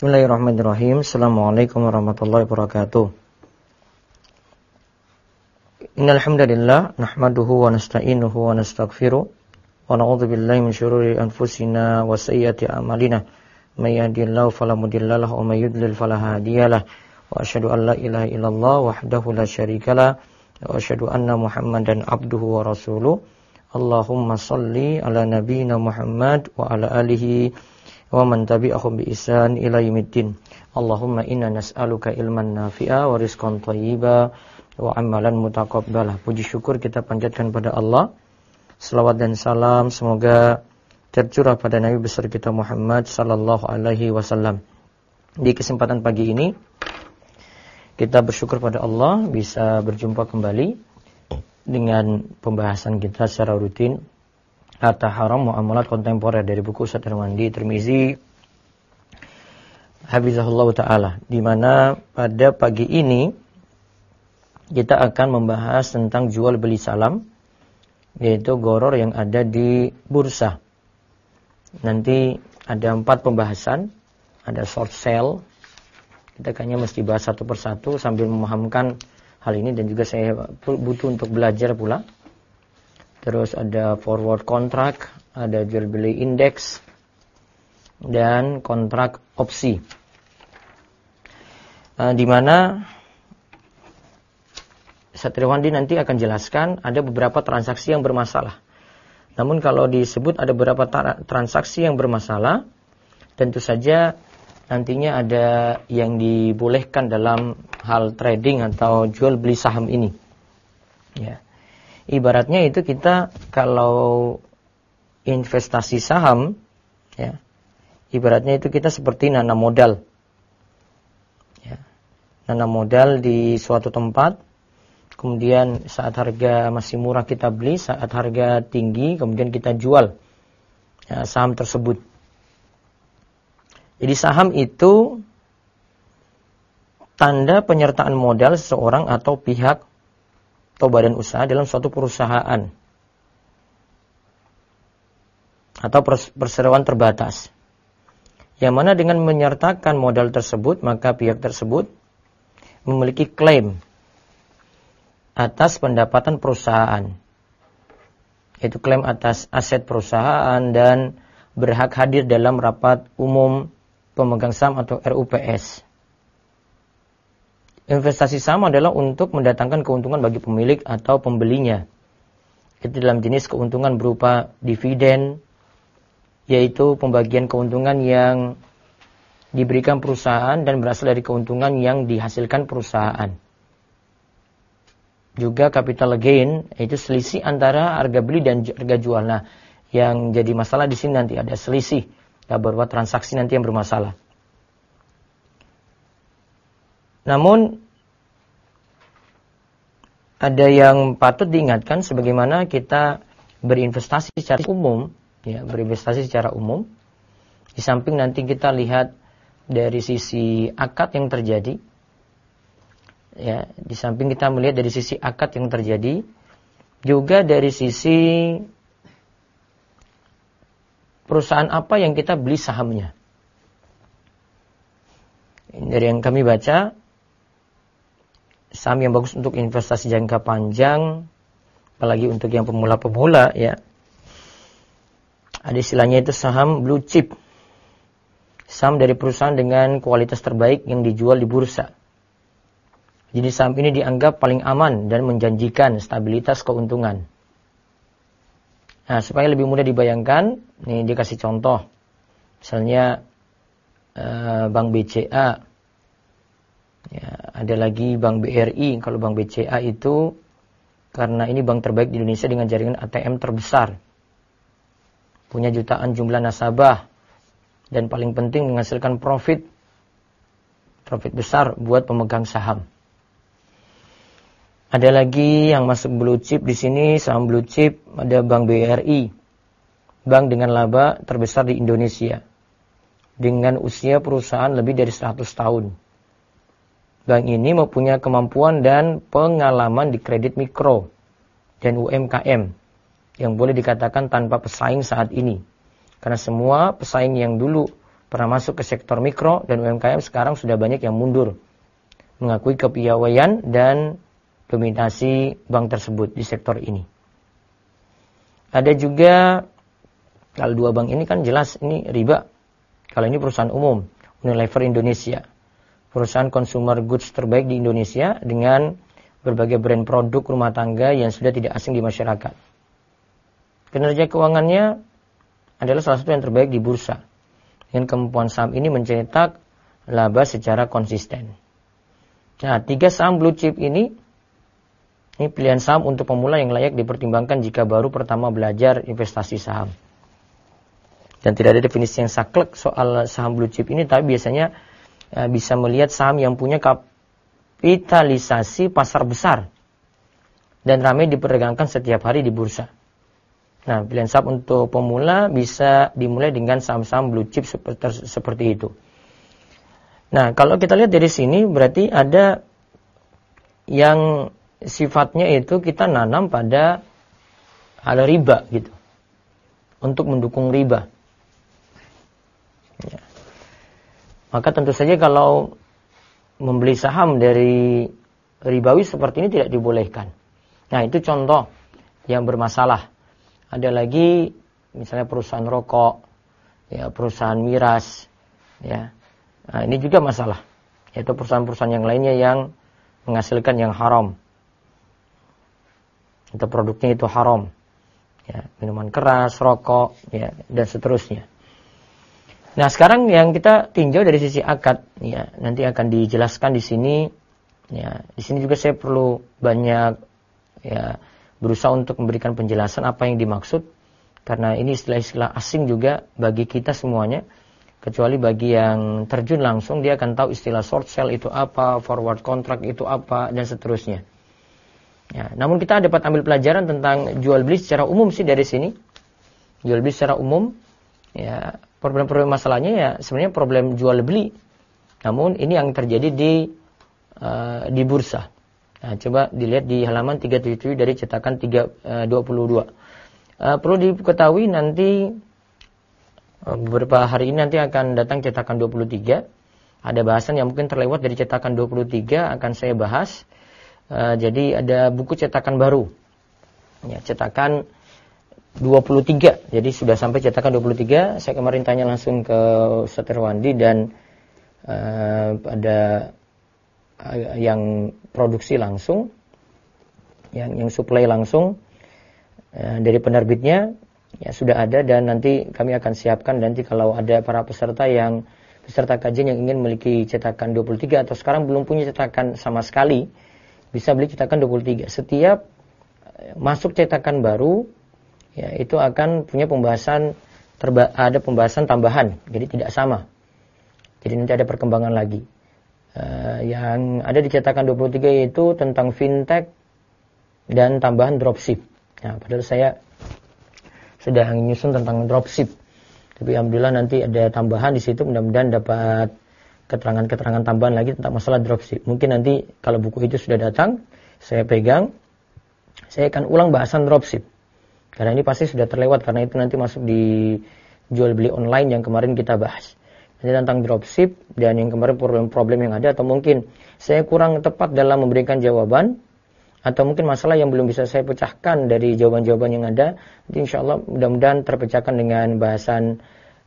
Bismillahirrahmanirrahim. Assalamualaikum warahmatullahi wabarakatuh. Innal hamdalillah nahmaduhu wa nasta'inuhu wa nastaghfiruh wa na'udzu billahi min syururi anfusina wa sayyiati a'malina. May yahdihillahu fala mudilla lahu wa may yudlil fala hadiyalah. Wa asyhadu an la ilaha illallah wahdahu la syarikalah wa asyhadu anna Muhammadan abduhu wa rasuluh. Allahumma shalli ala nabiyyina Muhammad wa ala alihi wa man tabi'ahum bi ihsan ila yaumiddin. Allahumma inna nas'aluka ilman nafi'a wa rizqan thayyiba wa amalan mutaqabbalah. Puji syukur kita panjatkan pada Allah. Selawat dan salam semoga tercurah pada Nabi besar kita Muhammad sallallahu alaihi wasallam. Di kesempatan pagi ini kita bersyukur pada Allah bisa berjumpa kembali dengan pembahasan kita secara rutin Harta Haram Muamalat Kontemporer dari buku Ustaz Darmandi Tirmizi Hafizahullah Ta'ala, di mana pada pagi ini kita akan membahas tentang jual beli saham, yaitu gharar yang ada di bursa. Nanti ada 4 pembahasan, ada short sale, kita kayaknya mesti bahas satu persatu sambil memahamkan hal ini, dan juga saya butuh untuk belajar pula. Terus ada forward contract, ada jual beli indeks, dan kontrak opsi. Di mana Satriwandi nanti akan jelaskan ada beberapa transaksi yang bermasalah. Namun kalau disebut ada beberapa transaksi yang bermasalah, tentu saja nantinya ada yang dibolehkan dalam hal trading atau jual beli saham ini. Ya. Ibaratnya itu kita kalau investasi saham, ya, ibaratnya itu kita seperti nanam modal. Ya. Nanam modal di suatu tempat, kemudian saat harga masih murah kita beli, saat harga tinggi kemudian kita jual ya, saham tersebut. Jadi saham itu tanda penyertaan modal seseorang atau pihak atau badan usaha dalam suatu perusahaan atau perseroan terbatas, yang mana dengan menyertakan modal tersebut maka pihak tersebut memiliki klaim atas pendapatan perusahaan, yaitu klaim atas aset perusahaan dan berhak hadir dalam rapat umum pemegang saham atau RUPS. Investasi saham adalah untuk mendatangkan keuntungan bagi pemilik atau pembelinya. Itu dalam jenis keuntungan berupa dividen, yaitu pembagian keuntungan yang diberikan perusahaan dan berasal dari keuntungan yang dihasilkan perusahaan. Juga capital gain, yaitu selisih antara harga beli dan harga jual. Nah, yang jadi masalah di sini nanti ada selisih, beberapa transaksi nanti yang bermasalah. Namun ada yang patut diingatkan sebagaimana kita berinvestasi secara umum, ya, berinvestasi secara umum. Di samping nanti kita lihat dari sisi akad yang terjadi, ya, di samping kita melihat dari sisi akad yang terjadi, juga dari sisi perusahaan apa yang kita beli sahamnya. Dari yang kami baca, saham yang bagus untuk investasi jangka panjang, apalagi untuk yang pemula-pemula, ya, ada istilahnya itu saham blue chip, saham dari perusahaan dengan kualitas terbaik yang dijual di bursa. Jadi saham ini dianggap paling aman dan menjanjikan stabilitas keuntungan. Nah, supaya lebih mudah dibayangkan, nih dikasih contoh, misalnya Bank BCA. Ya, ada lagi Bank BRI. Kalau Bank BCA itu karena ini bank terbaik di Indonesia dengan jaringan ATM terbesar, punya jutaan jumlah nasabah, dan paling penting menghasilkan profit besar buat pemegang saham. Ada lagi yang masuk blue chip di sini, saham blue chip, ada Bank BRI, bank dengan laba terbesar di Indonesia, dengan usia perusahaan lebih dari 100 tahun. Bank ini mempunyai kemampuan dan pengalaman di kredit mikro dan UMKM yang boleh dikatakan tanpa pesaing saat ini. Karena semua pesaing yang dulu pernah masuk ke sektor mikro dan UMKM sekarang sudah banyak yang mundur, mengakui kepiawaian dan dominasi bank tersebut di sektor ini. Ada juga, kalau dua bank ini kan jelas ini riba. Kalau ini perusahaan umum, Unilever Indonesia, perusahaan consumer goods terbaik di Indonesia dengan berbagai brand produk rumah tangga yang sudah tidak asing di masyarakat. Kinerja keuangannya adalah salah satu yang terbaik di bursa. Dengan kemampuan saham ini mencetak laba secara konsisten. Nah, 3 saham blue chip ini pilihan saham untuk pemula yang layak dipertimbangkan jika baru pertama belajar investasi saham. Dan tidak ada definisi yang saklek soal saham blue chip ini, tapi biasanya bisa melihat saham yang punya kapitalisasi pasar besar dan ramai diperdagangkan setiap hari di bursa. Nah, pilihan saham untuk pemula bisa dimulai dengan saham-saham blue chip seperti itu. Nah, kalau kita lihat dari sini berarti ada yang sifatnya itu kita nanam pada hal riba gitu, untuk mendukung riba. Ya. Maka tentu saja kalau membeli saham dari ribawi seperti ini tidak dibolehkan. Nah, itu contoh yang bermasalah. Ada lagi misalnya perusahaan rokok, ya, perusahaan miras, ya. Nah, ini juga masalah. Yaitu perusahaan-perusahaan yang lainnya yang menghasilkan yang haram. Atau produknya itu haram. Ya, minuman keras, rokok, ya, dan seterusnya. Nah, sekarang yang kita tinjau dari sisi akad, ya, nanti akan dijelaskan di sini. Ya, di sini juga saya perlu banyak, ya, berusaha untuk memberikan penjelasan apa yang dimaksud, karena ini istilah-istilah asing juga bagi kita semuanya. Kecuali bagi yang terjun langsung, dia akan tahu istilah short sell itu apa, forward contract itu apa, dan seterusnya. Ya, namun kita dapat ambil pelajaran tentang jual beli secara umum sih dari sini. Jual beli secara umum, ya, problem-problem masalahnya ya sebenarnya problem jual beli. Namun ini yang terjadi di bursa. Nah, coba dilihat di halaman 377 dari cetakan 22. Perlu diketahui nanti beberapa hari ini nanti akan datang cetakan 23. Ada bahasan yang mungkin terlewat dari cetakan 23 akan saya bahas. Jadi ada buku cetakan baru, ya, cetakan 23. Jadi sudah sampai cetakan 23. Saya kemarin tanya langsung ke Ustaz Irwandi dan ada yang produksi langsung, yang supply langsung dari penerbitnya, ya sudah ada, dan nanti kami akan siapkan nanti kalau ada para peserta kajian yang ingin memiliki cetakan 23 atau sekarang belum punya cetakan sama sekali, bisa beli cetakan 23. Setiap masuk cetakan baru, ya, itu akan punya pembahasan, ada pembahasan tambahan, jadi tidak sama. Jadi nanti ada perkembangan lagi. Yang ada di cetakan 23 itu tentang fintech dan tambahan dropship. Nah, padahal saya sudah menyusun tentang dropship, tapi alhamdulillah nanti ada tambahan di situ, mudah-mudahan dapat keterangan-keterangan tambahan lagi tentang masalah dropship. Mungkin nanti kalau buku itu sudah datang, saya pegang, saya akan ulang bahasan dropship. Karena ini pasti sudah terlewat, karena itu nanti masuk di jual beli online yang kemarin kita bahas. Nanti tentang dropship dan yang kemarin problem-problem yang ada, atau mungkin saya kurang tepat dalam memberikan jawaban, atau mungkin masalah yang belum bisa saya pecahkan dari jawaban-jawaban yang ada. Nanti insya Allah mudah-mudahan terpecahkan dengan bahasan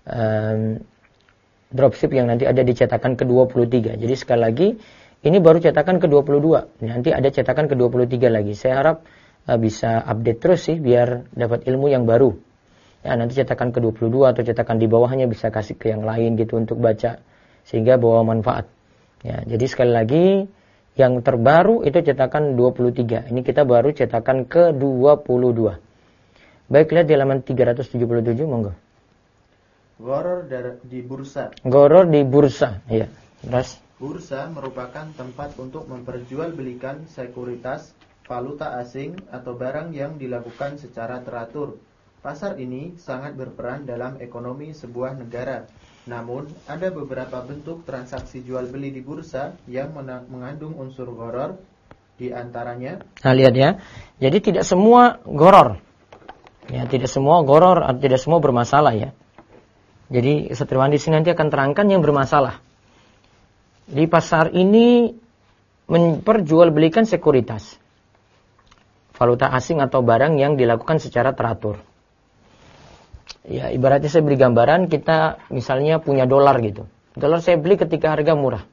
dropship yang nanti ada di cetakan ke-23. Jadi sekali lagi, ini baru cetakan ke-22. Nanti ada cetakan ke-23 lagi. Saya harap bisa update terus sih, biar dapat ilmu yang baru. Ya, nanti cetakan ke-22 atau cetakan di bawahnya bisa kasih ke yang lain gitu untuk baca, sehingga bawa manfaat. Ya, jadi sekali lagi, yang terbaru itu cetakan 23. Ini kita baru cetakan ke-22. Baik, lihat di halaman 377, monggo. Goror di bursa. Goror di bursa, ya. Terus, bursa merupakan tempat untuk memperjualbelikan sekuritas, valuta asing, atau barang yang dilakukan secara teratur. Pasar ini sangat berperan dalam ekonomi sebuah negara. Namun, ada beberapa bentuk transaksi jual beli di bursa yang mengandung unsur goror, di antaranya. Nah, lihat ya. Jadi tidak semua goror. Ya, tidak semua goror atau tidak semua bermasalah ya. Jadi Ustaz Irwandi nanti akan terangkan yang bermasalah. Di pasar ini memperjualbelikan sekuritas, valuta asing atau barang yang dilakukan secara teratur. Ya, ibaratnya saya beri gambaran, kita misalnya punya dolar gitu. Dolar saya beli ketika harga murah.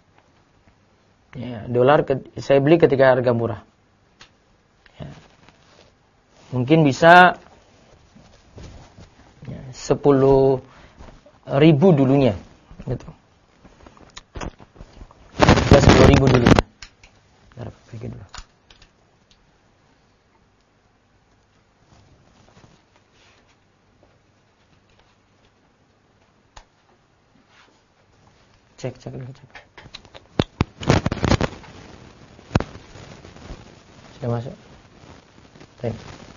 Ya, saya beli ketika harga murah. Ya. Mungkin bisa 10.000 dulunya gitu. Bisa 10.000 dulunya. Bentar, pergi dulu. Cek dulu. Sudah masuk. Baik.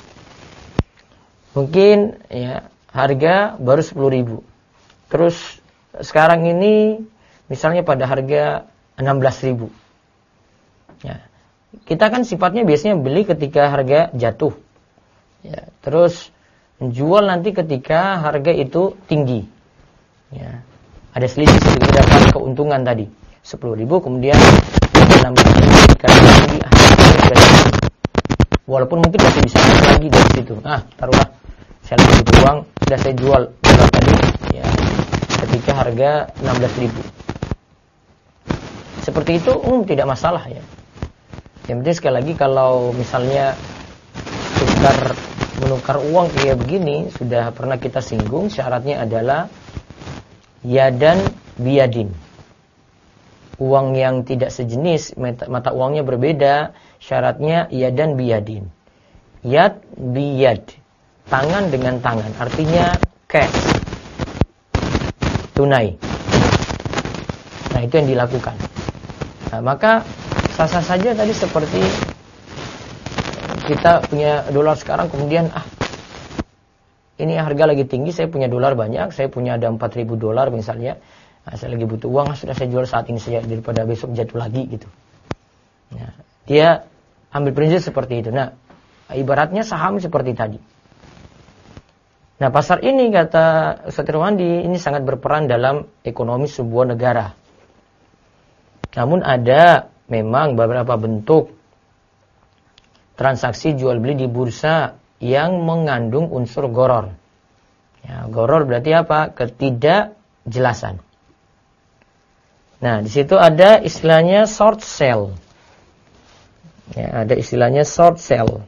Mungkin ya harga baru 10.000. Terus sekarang ini misalnya pada harga 16.000. Ya. Kita kan sifatnya biasanya beli ketika harga jatuh. Ya, terus menjual nanti ketika harga itu tinggi. Ya. Ada selisih sedikit dapat keuntungan tadi 10.000, kemudian 16.000 karena tinggi walaupun mungkin masih bisa naik lagi dari situ. Nah, taruhlah saya lagi butuh uang, sudah saya jual dolar tadi ya ketika harga 16.000. Seperti itu tidak masalah ya. Yang penting sekali lagi kalau misalnya menukar uang kayak begini sudah pernah kita singgung, syaratnya adalah yadan biyadin. Uang yang tidak sejenis, mata uangnya berbeda, syaratnya yadan biyadin. Yad biyad, tangan dengan tangan, artinya cash, tunai. Nah, itu yang dilakukan. Nah, maka sah-sah saja tadi seperti kita punya dolar sekarang, kemudian ini harga lagi tinggi, saya punya dolar banyak, saya punya ada 4.000 dolar misalnya. Nah, saya lagi butuh uang, sudah saya jual saat ini saja daripada besok jatuh lagi gitu. Nah, dia ambil prinsip seperti itu. Nah, ibaratnya saham seperti tadi. Nah, pasar ini kata Ustaz Irwandi ini sangat berperan dalam ekonomi sebuah negara. Namun ada memang beberapa bentuk transaksi jual beli di bursa yang mengandung unsur gharar. Ya, gharar berarti apa? Ketidakjelasan. Nah, di situ ada istilahnya short sell. Ya, ada istilahnya short sell.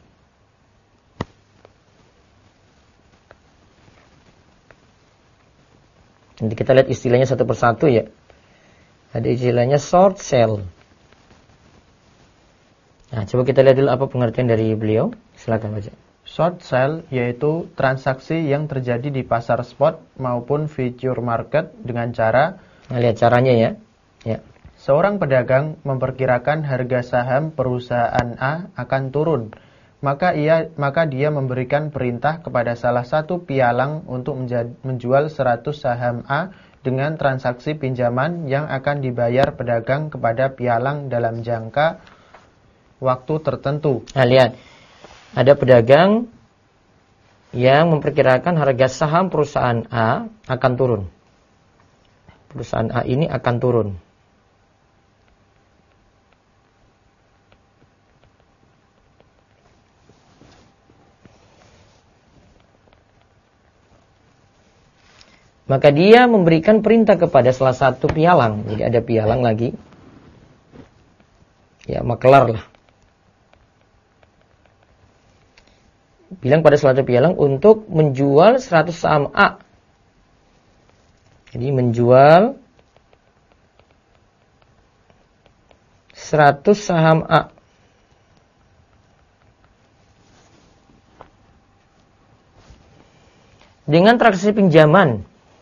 Nanti kita lihat istilahnya satu persatu ya. Ada istilahnya short sell. Nah, coba kita lihat dulu apa pengertian dari beliau. Silakan baca. Short sell yaitu transaksi yang terjadi di pasar spot maupun future market dengan cara. Nah, lihat caranya ya. Ya. Seorang pedagang memperkirakan harga saham perusahaan A akan turun, maka dia memberikan perintah kepada salah satu pialang untuk menjual 100 saham A dengan transaksi pinjaman yang akan dibayar pedagang kepada pialang dalam jangka waktu tertentu. Nah, lihat. Ada pedagang yang memperkirakan harga saham perusahaan A akan turun. Perusahaan A ini akan turun. Maka dia memberikan perintah kepada salah satu pialang. Jadi ada pialang lagi. Ya, makelar lah. Bilang pada salah satu pialang untuk menjual 100 saham A. Jadi menjual 100 saham A. Dengan transaksi pinjaman.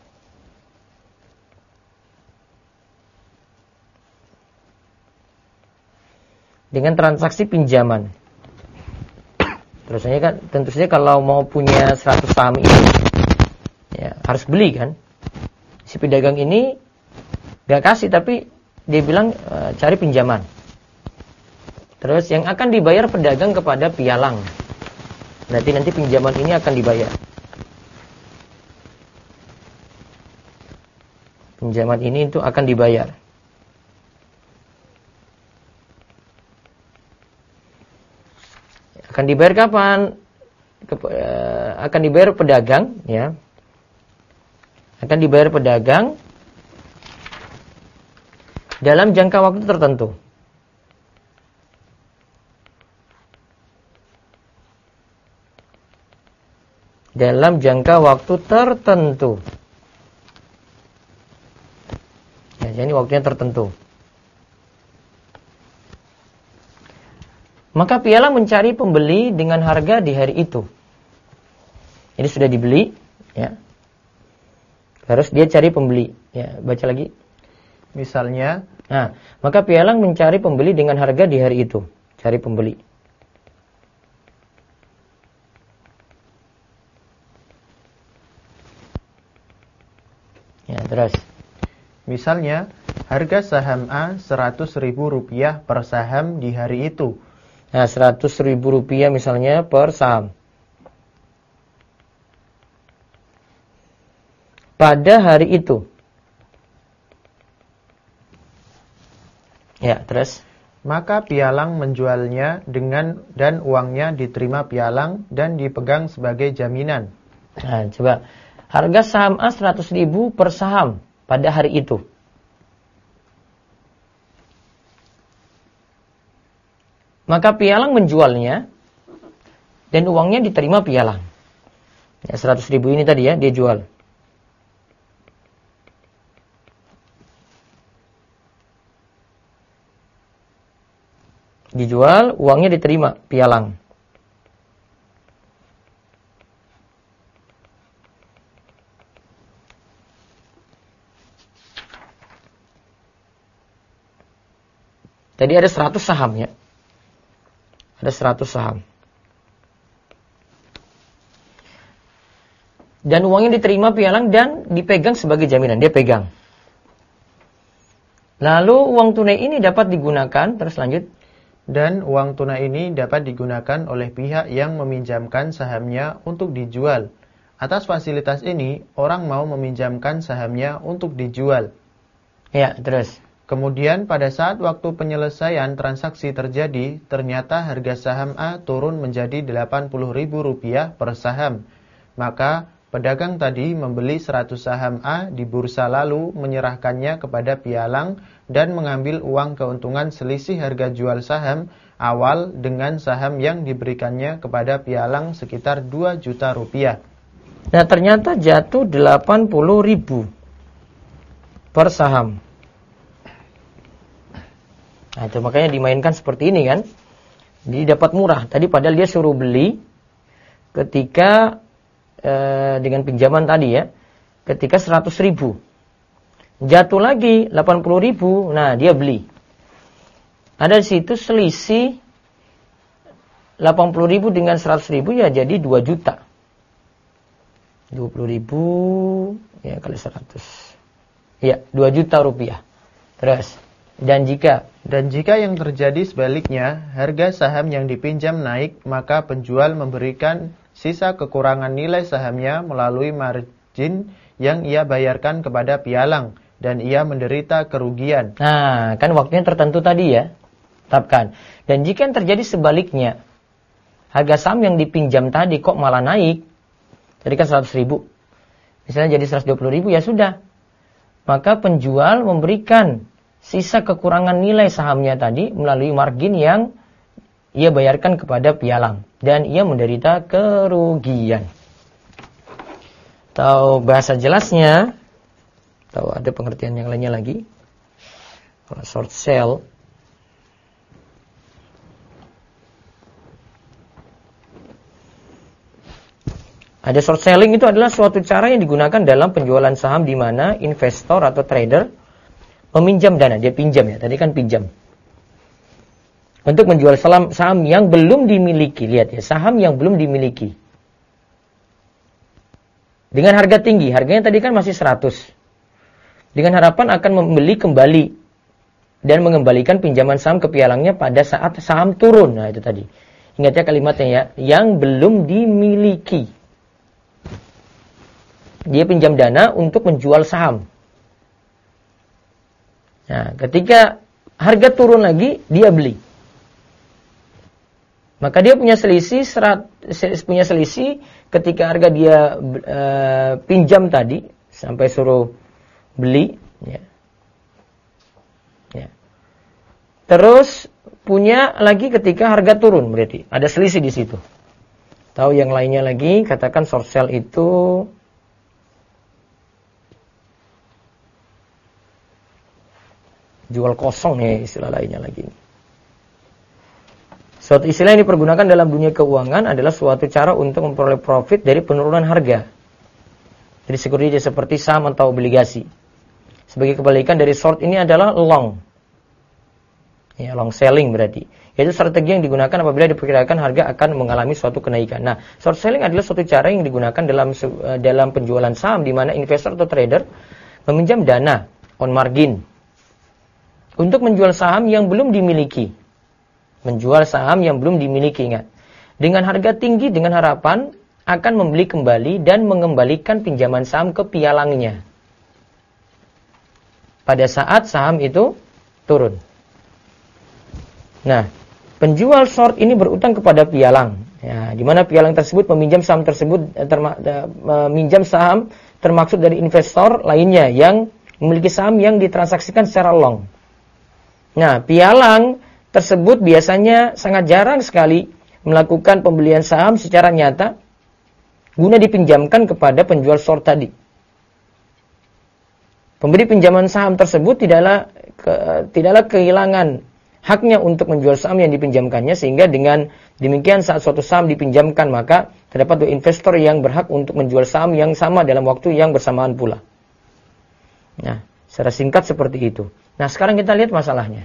Dengan transaksi pinjaman. Terus kan tentu saja kalau mau punya 100 saham ini ya harus beli kan. Si pedagang ini gak kasih tapi dia bilang cari pinjaman. Terus yang akan dibayar pedagang kepada pialang. Nanti pinjaman ini akan dibayar. pinjaman ini itu akan dibayar. Akan dibayar kapan? Akan dibayar pedagang, ya. Akan dibayar pedagang dalam jangka waktu tertentu. Dalam jangka waktu tertentu. Ya, jadi waktunya tertentu. Maka pialang mencari pembeli dengan harga di hari itu. Jadi sudah dibeli, ya. Harus dia cari pembeli. Ya, baca lagi. Misalnya, nah, maka pialang mencari pembeli dengan harga di hari itu. Cari pembeli. Ya, terus. Misalnya, harga saham A Rp100.000 per saham di hari itu. Nah, Rp100.000 misalnya per saham. Pada hari itu. Ya, terus. Maka pialang menjualnya dan uangnya diterima pialang dan dipegang sebagai jaminan. Nah, coba. Harga saham A 100.000 per saham pada hari itu. Maka pialang menjualnya dan uangnya diterima pialang. Ya, 100.000 ini tadi ya, dia jual. Dijual, uangnya diterima pialang. Tadi ada 100 saham ya. Ada 100 saham. Dan uangnya diterima pialang dan dipegang sebagai jaminan. Dia pegang. Lalu uang tunai ini dapat digunakan, terus lanjut. Dan uang tunai ini dapat digunakan oleh pihak yang meminjamkan sahamnya untuk dijual. Atas fasilitas ini, orang mau meminjamkan sahamnya untuk dijual. Ya, terus. Kemudian pada saat waktu penyelesaian transaksi terjadi, ternyata harga saham A turun menjadi Rp80.000 per saham. Maka pedagang tadi membeli 100 saham A di bursa lalu menyerahkannya kepada pialang dan mengambil uang keuntungan selisih harga jual saham awal dengan saham yang diberikannya kepada pialang sekitar Rp2 juta. Nah, ternyata jatuh 80.000 per saham. Nah, itu makanya dimainkan seperti ini kan. Jadi dapat murah. Tadi padahal dia suruh beli ketika dengan pinjaman tadi ya. Ketika 100.000. Jatuh lagi 80.000. Nah, dia beli. Ada di situ selisih 80.000 dengan 100.000 ya jadi 2 juta. 20.000 ya kali 100. Ya, 2 juta rupiah. Terus. Dan jika yang terjadi sebaliknya, harga saham yang dipinjam naik, maka penjual memberikan sisa kekurangan nilai sahamnya melalui margin yang ia bayarkan kepada pialang, dan ia menderita kerugian. Nah, kan waktunya tertentu tadi ya, tetapkan. Dan jika yang terjadi sebaliknya, harga saham yang dipinjam tadi kok malah naik, tadi kan 100.000, misalnya jadi 120.000 ya sudah. Maka penjual memberikan sisa kekurangan nilai sahamnya tadi melalui margin yang ia bayarkan kepada pialang. Dan ia menderita kerugian. Tahu bahasa jelasnya? Tahu ada pengertian yang lainnya lagi? Kalau short sale. Ada short selling itu adalah suatu cara yang digunakan dalam penjualan saham di mana investor atau trader meminjam dana, dia pinjam ya, tadi kan pinjam. Untuk menjual saham yang belum dimiliki, lihat ya, saham yang belum dimiliki. Dengan harga tinggi, harganya tadi kan masih 100. Dengan harapan akan membeli kembali dan mengembalikan pinjaman saham ke pialangnya pada saat saham turun. Nah, itu tadi. Ingat ya kalimatnya ya, yang belum dimiliki. Dia pinjam dana untuk menjual saham. Nah, ketika harga turun lagi, dia beli. Maka dia punya selisih ketika harga dia pinjam tadi sampai suruh beli, ya. Ya. Terus punya lagi ketika harga turun, berarti ada selisih di situ. Tahu yang lainnya lagi, katakan short sell itu jual kosong ya, istilah lainnya lagi. Suatu istilah yang dipergunakan dalam dunia keuangan adalah suatu cara untuk memperoleh profit dari penurunan harga. Jadi security seperti saham atau obligasi. Sebagai kebalikan dari short ini adalah long. Ya, long selling berarti. Yaitu strategi yang digunakan apabila diperkirakan harga akan mengalami suatu kenaikan. Nah, short selling adalah suatu cara yang digunakan dalam penjualan saham di mana investor atau trader meminjam dana on margin untuk menjual saham yang belum dimiliki. Menjual saham yang belum dimiliki, ingat. Dengan harga tinggi dengan harapan akan membeli kembali dan mengembalikan pinjaman saham ke pialangnya pada saat saham itu turun. Nah, penjual short ini berutang kepada pialang, ya, di mana pialang tersebut meminjam saham tersebut meminjam saham termaksud dari investor lainnya yang memiliki saham yang ditransaksikan secara long. Nah, pialang tersebut biasanya sangat jarang sekali melakukan pembelian saham secara nyata guna dipinjamkan kepada penjual short tadi. Pemberi pinjaman saham tersebut tidaklah kehilangan haknya untuk menjual saham yang dipinjamkannya, sehingga dengan demikian saat suatu saham dipinjamkan maka terdapat dua investor yang berhak untuk menjual saham yang sama dalam waktu yang bersamaan pula. Nah, secara singkat seperti itu. Nah, sekarang kita lihat masalahnya.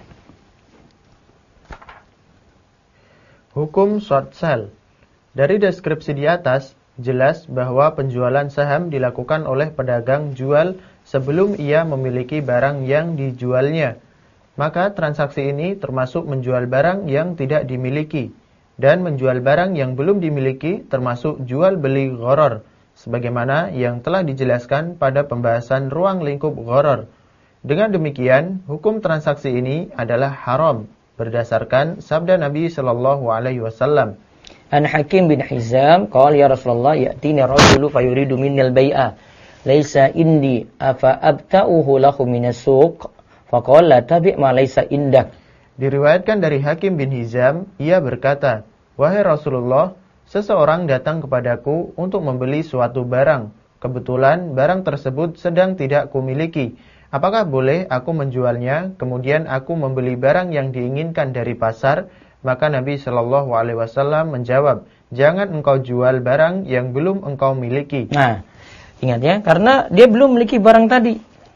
Hukum short sell. Dari deskripsi di atas, jelas bahwa penjualan saham dilakukan oleh pedagang jual sebelum ia memiliki barang yang dijualnya. Maka transaksi ini termasuk menjual barang yang tidak dimiliki. Dan menjual barang yang belum dimiliki termasuk jual beli gharar, sebagaimana yang telah dijelaskan pada pembahasan ruang lingkup gharar. Dengan demikian, hukum transaksi ini adalah haram berdasarkan sabda Nabi sallallahu alaihi wasallam. An Hakim bin Hizam qala ya Rasulullah ya'tini rajulu fayuridu minnal bai'a laisa indi afa abta'uhu lahu minas suq faqala tabi' ma laisa indak. Diriwayatkan dari Hakim bin Hizam, ia berkata, "Wahai Rasulullah, seseorang datang kepadaku untuk membeli suatu barang. Kebetulan barang tersebut sedang tidak kumiliki. Apakah boleh aku menjualnya, kemudian aku membeli barang yang diinginkan dari pasar?" Maka Nabi Shallallahu Alaihi Wasallam menjawab, "Jangan engkau jual barang yang belum engkau miliki." Nah, ingat ya, karena dia belum memiliki barang tadi.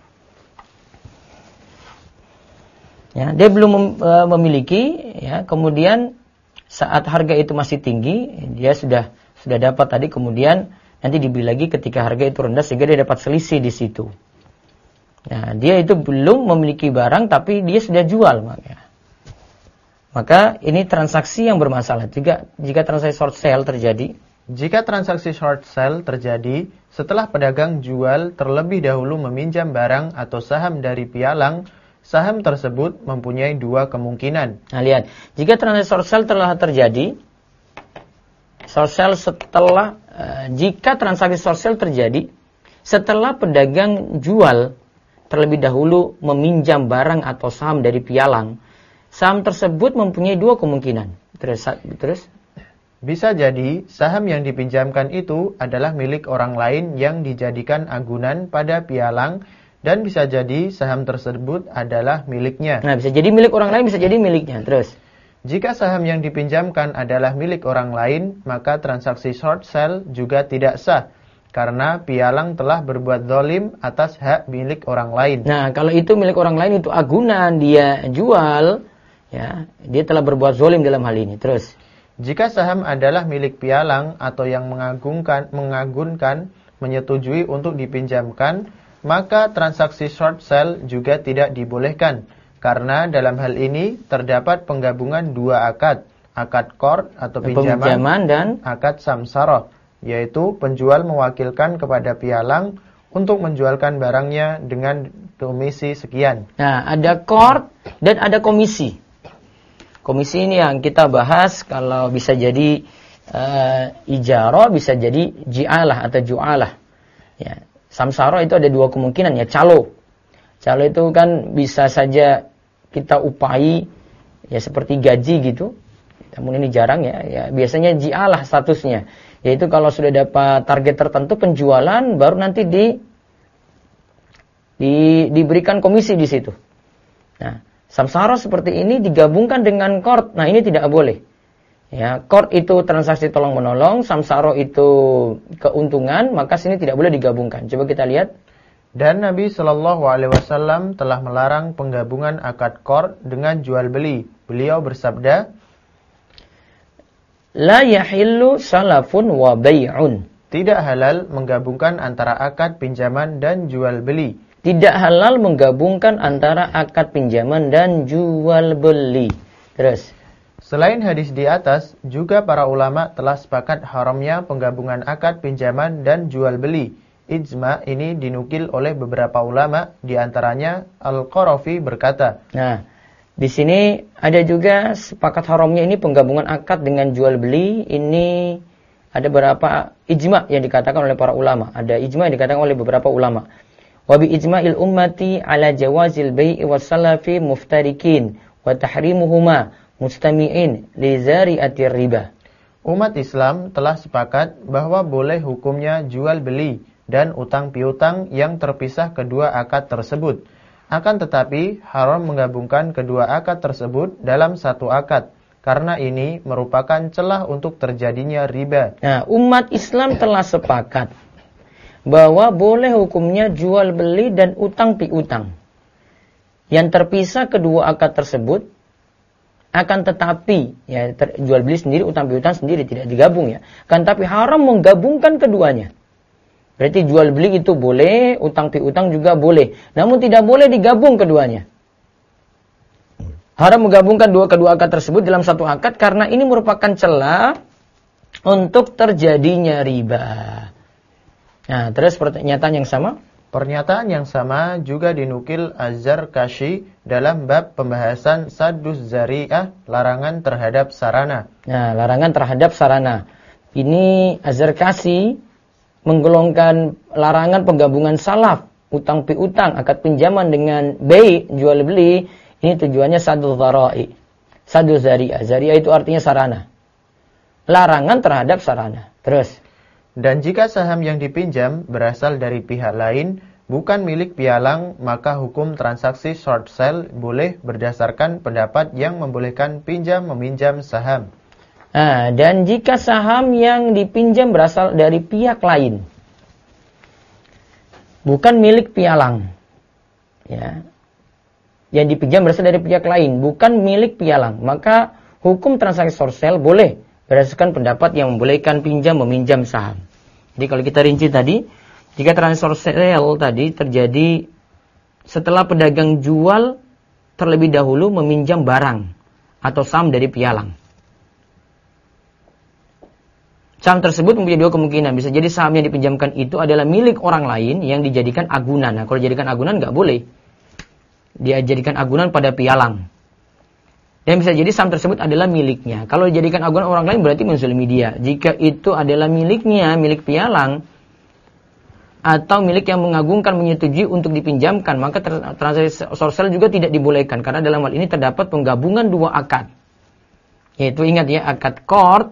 Ya, dia belum memiliki, ya, kemudian saat harga itu masih tinggi, dia sudah dapat tadi, kemudian nanti dibeli lagi ketika harga itu rendah sehingga dia dapat selisih di situ. Nah, dia itu belum memiliki barang tapi dia sudah jual, maka ini transaksi yang bermasalah. Jika transaksi short sale terjadi, jika transaksi short sale terjadi setelah pedagang jual terlebih dahulu meminjam barang atau saham dari pialang, saham tersebut mempunyai dua kemungkinan. Nah, lihat, jika transaksi short sale telah terjadi, jika transaksi short sale terjadi setelah pedagang jual terlebih dahulu meminjam barang atau saham dari pialang, saham tersebut mempunyai dua kemungkinan. Terus? Bisa jadi saham yang dipinjamkan itu adalah milik orang lain yang dijadikan agunan pada pialang, dan bisa jadi saham tersebut adalah miliknya. Nah, bisa jadi milik orang lain, bisa jadi miliknya. Terus? Jika saham yang dipinjamkan adalah milik orang lain, maka transaksi short sale juga tidak sah, karena pialang telah berbuat zalim atas hak milik orang lain. Nah, kalau itu milik orang lain, itu agunan, dia jual, ya, dia telah berbuat zalim dalam hal ini. Terus, jika saham adalah milik pialang atau yang mengagunkan menyetujui untuk dipinjamkan, maka transaksi short sale juga tidak dibolehkan, karena dalam hal ini terdapat penggabungan dua akad qard atau pinjaman dan akad samsarah, yaitu penjual mewakilkan kepada pialang untuk menjualkan barangnya dengan komisi sekian. Nah, ada qard dan ada komisi. Komisi ini yang kita bahas kalau bisa jadi ijarah, bisa jadi ji'alah atau ju'alah. Ya, samsara itu ada dua kemungkinan ya, calo. Calo itu kan bisa saja kita upahi ya seperti gaji gitu. Namun ini jarang ya biasanya ji'alah statusnya. Yaitu kalau sudah dapat target tertentu penjualan baru nanti diberikan komisi di situ. Nah, samsara seperti ini digabungkan dengan qard. Nah, ini tidak boleh. Ya, qard itu transaksi tolong menolong, samsara itu keuntungan, maka sini tidak boleh digabungkan. Coba kita lihat. Dan Nabi Shallallahu Alaihi Wasallam telah melarang penggabungan akad qard dengan jual beli. Beliau bersabda, La yahillu salafun wa bay'un. Tidak halal menggabungkan antara akad pinjaman dan jual beli. Tidak halal menggabungkan antara akad pinjaman dan jual beli. Terus. Selain hadis di atas, juga para ulama telah sepakat haramnya penggabungan akad pinjaman dan jual beli. Ijma ini dinukil oleh beberapa ulama, di antaranya Al-Qarafi berkata. Nah, di sini ada juga sepakat haramnya ini penggabungan akad dengan jual beli. Ini ada beberapa ijma yang dikatakan oleh para ulama. Ada ijma yang dikatakan oleh beberapa ulama. Wa bi ijma'il ummati ala jawazil bai'i was salafi muftarikin wa tahrimuhuma mustami'in li zari'atir riba. Umat Islam telah sepakat bahwa boleh hukumnya jual beli dan utang piutang yang terpisah kedua akad tersebut. Akan tetapi haram menggabungkan kedua akad tersebut dalam satu akad karena ini merupakan celah untuk terjadinya riba. Nah, umat Islam telah sepakat bahwa boleh hukumnya jual beli dan utang piutang yang terpisah kedua akad tersebut. Akan tetapi ya jual beli sendiri, utang piutang sendiri tidak digabung ya. Kan tapi haram menggabungkan keduanya. Berarti jual beli itu boleh, utang piutang juga boleh. Namun tidak boleh digabung keduanya. Haram menggabungkan kedua akad tersebut dalam satu akad karena ini merupakan celah untuk terjadinya riba. Nah, terus pernyataan yang sama? Pernyataan yang sama juga dinukil Az-Zarkashi dalam bab pembahasan Sadduz Zari'ah, larangan terhadap sarana. Nah, larangan terhadap sarana. Ini Az-Zarkashi menggolongkan larangan penggabungan salaf, utang piutang, akad pinjaman dengan bai, jual beli. Ini tujuannya Sadduz Zara'i. Sadduz Zari'ah. Zari'ah itu artinya sarana. Larangan terhadap sarana. Terus. Dan jika saham yang dipinjam berasal dari pihak lain, bukan milik pialang, maka hukum transaksi short sale boleh berdasarkan pendapat yang membolehkan pinjam-meminjam saham. Nah, dan jika saham yang dipinjam berasal dari pihak lain, bukan milik pialang, ya, yang dipinjam berasal dari pihak lain, bukan milik pialang, maka hukum transaksi short sale boleh berdasarkan pendapat yang membolehkan pinjam-meminjam saham. Jadi kalau kita rinci tadi, jika transaksi short sale tadi terjadi setelah pedagang jual terlebih dahulu meminjam barang atau saham dari pialang. Saham tersebut mempunyai dua kemungkinan. Bisa jadi saham yang dipinjamkan itu adalah milik orang lain yang dijadikan agunan. Nah, kalau dijadikan agunan nggak boleh. Dia jadikan agunan pada pialang. Dan bisa jadi saham tersebut adalah miliknya. Kalau dijadikan agunan orang lain berarti menzalimi dia. Jika itu adalah miliknya, milik pialang, atau milik yang mengagungkan menyetujui untuk dipinjamkan, maka transaksi short sale juga tidak dibolehkan. Karena dalam hal ini terdapat penggabungan dua akad. Yaitu ingat ya, akad qard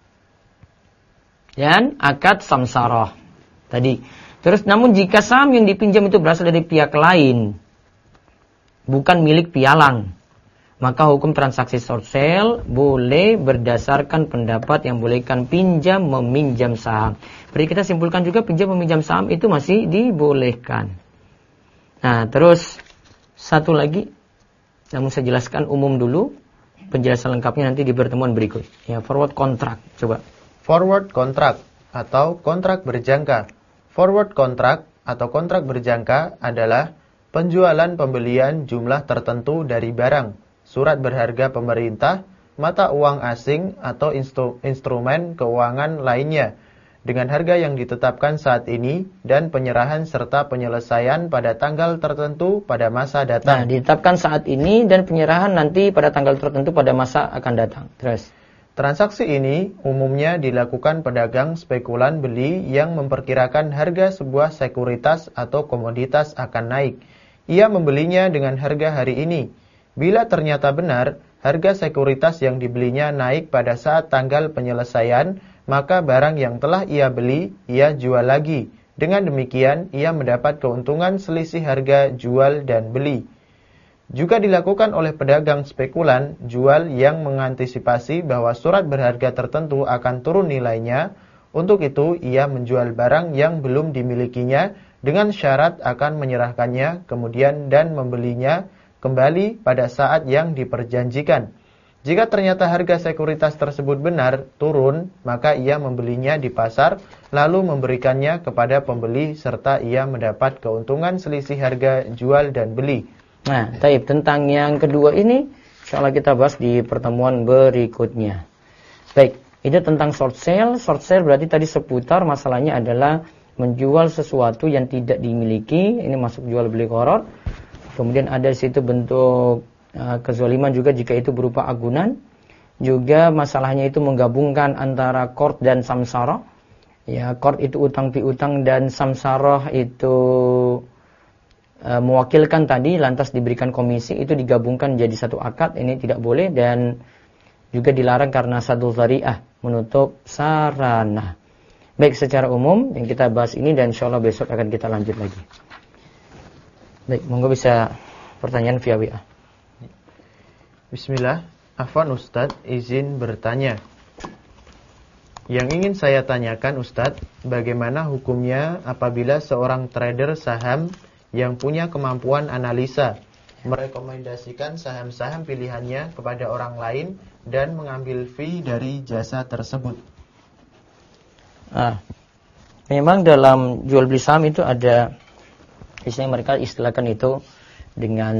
dan akad samsarah. Tadi. Terus namun jika saham yang dipinjam itu berasal dari pihak lain, bukan milik pialang, maka hukum transaksi short sale boleh berdasarkan pendapat yang bolehkan pinjam meminjam saham. Berarti kita simpulkan juga pinjam meminjam saham itu masih dibolehkan. Nah, terus satu lagi, namun saya jelaskan umum dulu, penjelasan lengkapnya nanti di pertemuan berikut. Ya, forward contract, coba. Forward contract atau kontrak berjangka. Forward contract atau kontrak berjangka adalah penjualan pembelian jumlah tertentu dari barang, surat berharga pemerintah, mata uang asing, atau instrumen keuangan lainnya dengan harga yang ditetapkan saat ini dan penyerahan serta penyelesaian pada tanggal tertentu pada masa datang. Nah, ditetapkan saat ini dan penyerahan nanti pada tanggal tertentu pada masa akan datang. Terus. Transaksi ini umumnya dilakukan pedagang spekulan beli yang memperkirakan harga sebuah sekuritas atau komoditas akan naik. Ia membelinya dengan harga hari ini. Bila ternyata benar, harga sekuritas yang dibelinya naik pada saat tanggal penyelesaian, maka barang yang telah ia beli, ia jual lagi. Dengan demikian, ia mendapat keuntungan selisih harga jual dan beli. Juga dilakukan oleh pedagang spekulan, jual yang mengantisipasi bahwa surat berharga tertentu akan turun nilainya. Untuk itu, ia menjual barang yang belum dimilikinya dengan syarat akan menyerahkannya kemudian dan membelinya kembali pada saat yang diperjanjikan. Jika ternyata harga sekuritas tersebut benar turun, maka ia membelinya di pasar, lalu memberikannya kepada pembeli, serta ia mendapat keuntungan selisih harga jual dan beli. Nah, taib, tentang yang kedua ini, insyaallah kita bahas di pertemuan berikutnya. Baik, itu tentang short sale. Short sale berarti tadi seputar masalahnya adalah menjual sesuatu yang tidak dimiliki. Ini masuk jual beli gharar. Kemudian ada di situ bentuk kezaliman juga jika itu berupa agunan. Juga masalahnya itu menggabungkan antara qard dan samsarah. Ya, qard itu utang piutang dan samsarah itu mewakilkan tadi lantas diberikan komisi, itu digabungkan jadi satu akad. Ini tidak boleh dan juga dilarang karena sadul dzari'ah, menutup sarana. Baik, secara umum yang kita bahas ini dan insyaallah besok akan kita lanjut lagi. Baik, monggo bisa pertanyaan via WA. Bismillah, afwan Ustadz, izin bertanya. Yang ingin saya tanyakan Ustadz, bagaimana hukumnya apabila seorang trader saham yang punya kemampuan analisa merekomendasikan saham-saham pilihannya kepada orang lain dan mengambil fee dari jasa tersebut? Memang dalam jual beli saham itu ada, biasanya mereka istilahkan itu dengan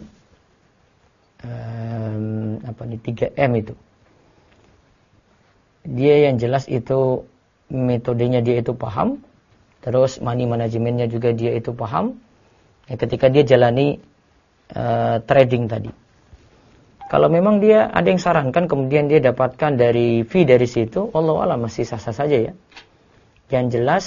3M itu. Dia yang jelas itu metodenya dia itu paham, terus money manajemennya juga dia itu paham. Ya, ketika dia jalani trading tadi. Kalau memang dia ada yang sarankan kemudian dia dapatkan dari fee dari situ, wallahu a'lam masih sah-sah saja ya. Yang jelas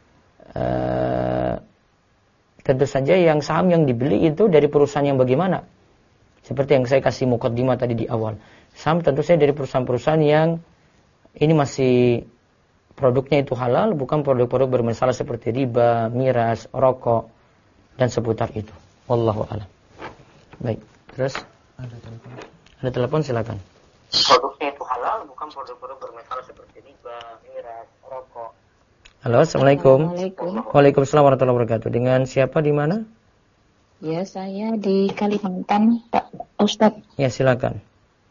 tentu saja yang saham yang dibeli itu dari perusahaan yang bagaimana? Seperti yang saya kasih mukaddimah tadi di awal. Saham tentu saja dari perusahaan-perusahaan yang ini masih produknya itu halal, bukan produk-produk bermasalah seperti riba, miras, rokok dan seputar itu. Wallahu a'lam. Baik, terus ada telepon silakan. Produknya itu halal, bukan produk-produk bermasalah seperti riba, miras, rokok. Halo, assalamualaikum. Waalaikumsalam warahmatullahi wabarakatuh. Dengan siapa di mana? Ya, saya di Kalimantan, Pak Ustadz. Ya, silakan.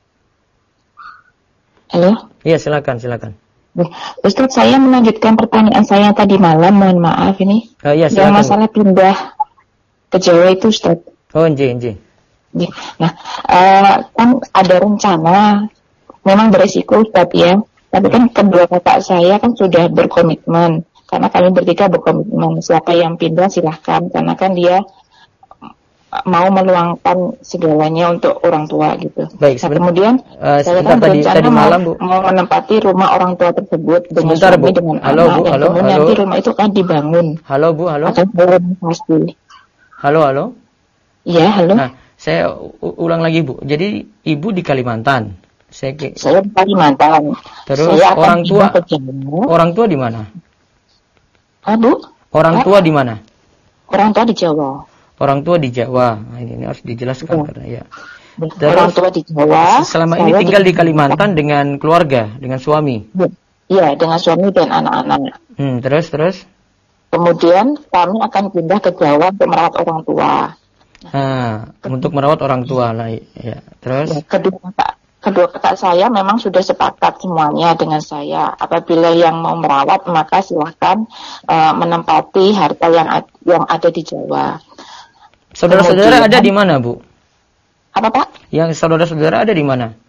Halo? Ya, silakan. Ustadz, saya melanjutkan pertanyaan saya tadi malam, mohon maaf ini. Ya, yang masalah pindah ke Jawa itu, Ustadz. Oh, enje. Nah, kan ada rencana, memang beresiko Ustadz ya. Tapi kan kedua kakak saya kan sudah berkomitmen. Karena kami bertiga berkomitmen. Siapa yang pindah silahkan. Karena kan dia mau meluangkan segalanya untuk orang tua gitu. Baik, nah, kemudian saya kan berencana mau menempati rumah orang tua tersebut dengan suami, dengan anak. Kemudian nanti rumah itu kan dibangun. Halo Bu, halo. Akan direnovasi. Halo. Iya, halo. Nah, saya ulang lagi Bu. Jadi Ibu di Kalimantan. Saya di Kalimantan. Terus saya orang tua di mana? Bu? Orang tua di mana? Orang tua di Jawa. Orang tua di Jawa. Nah, ini harus dijelaskan karena ya. Terus, orang tua di Jawa. Selama ini tinggal di Kalimantan dengan keluarga, dengan suami. Iya, dengan suami dan anak-anak. Terus. Kemudian kami akan pindah ke Jawa untuk merawat orang tua. Untuk merawat orang tua lah, ya. Terus. Ya, kedua kakak saya memang sudah sepakat semuanya dengan saya. Apabila yang mau merawat maka silakan menempati harta yang ada di Jawa. Saudara-saudara ada di mana, Bu? Apa, Pak? Yang saudara-saudara ada di mana?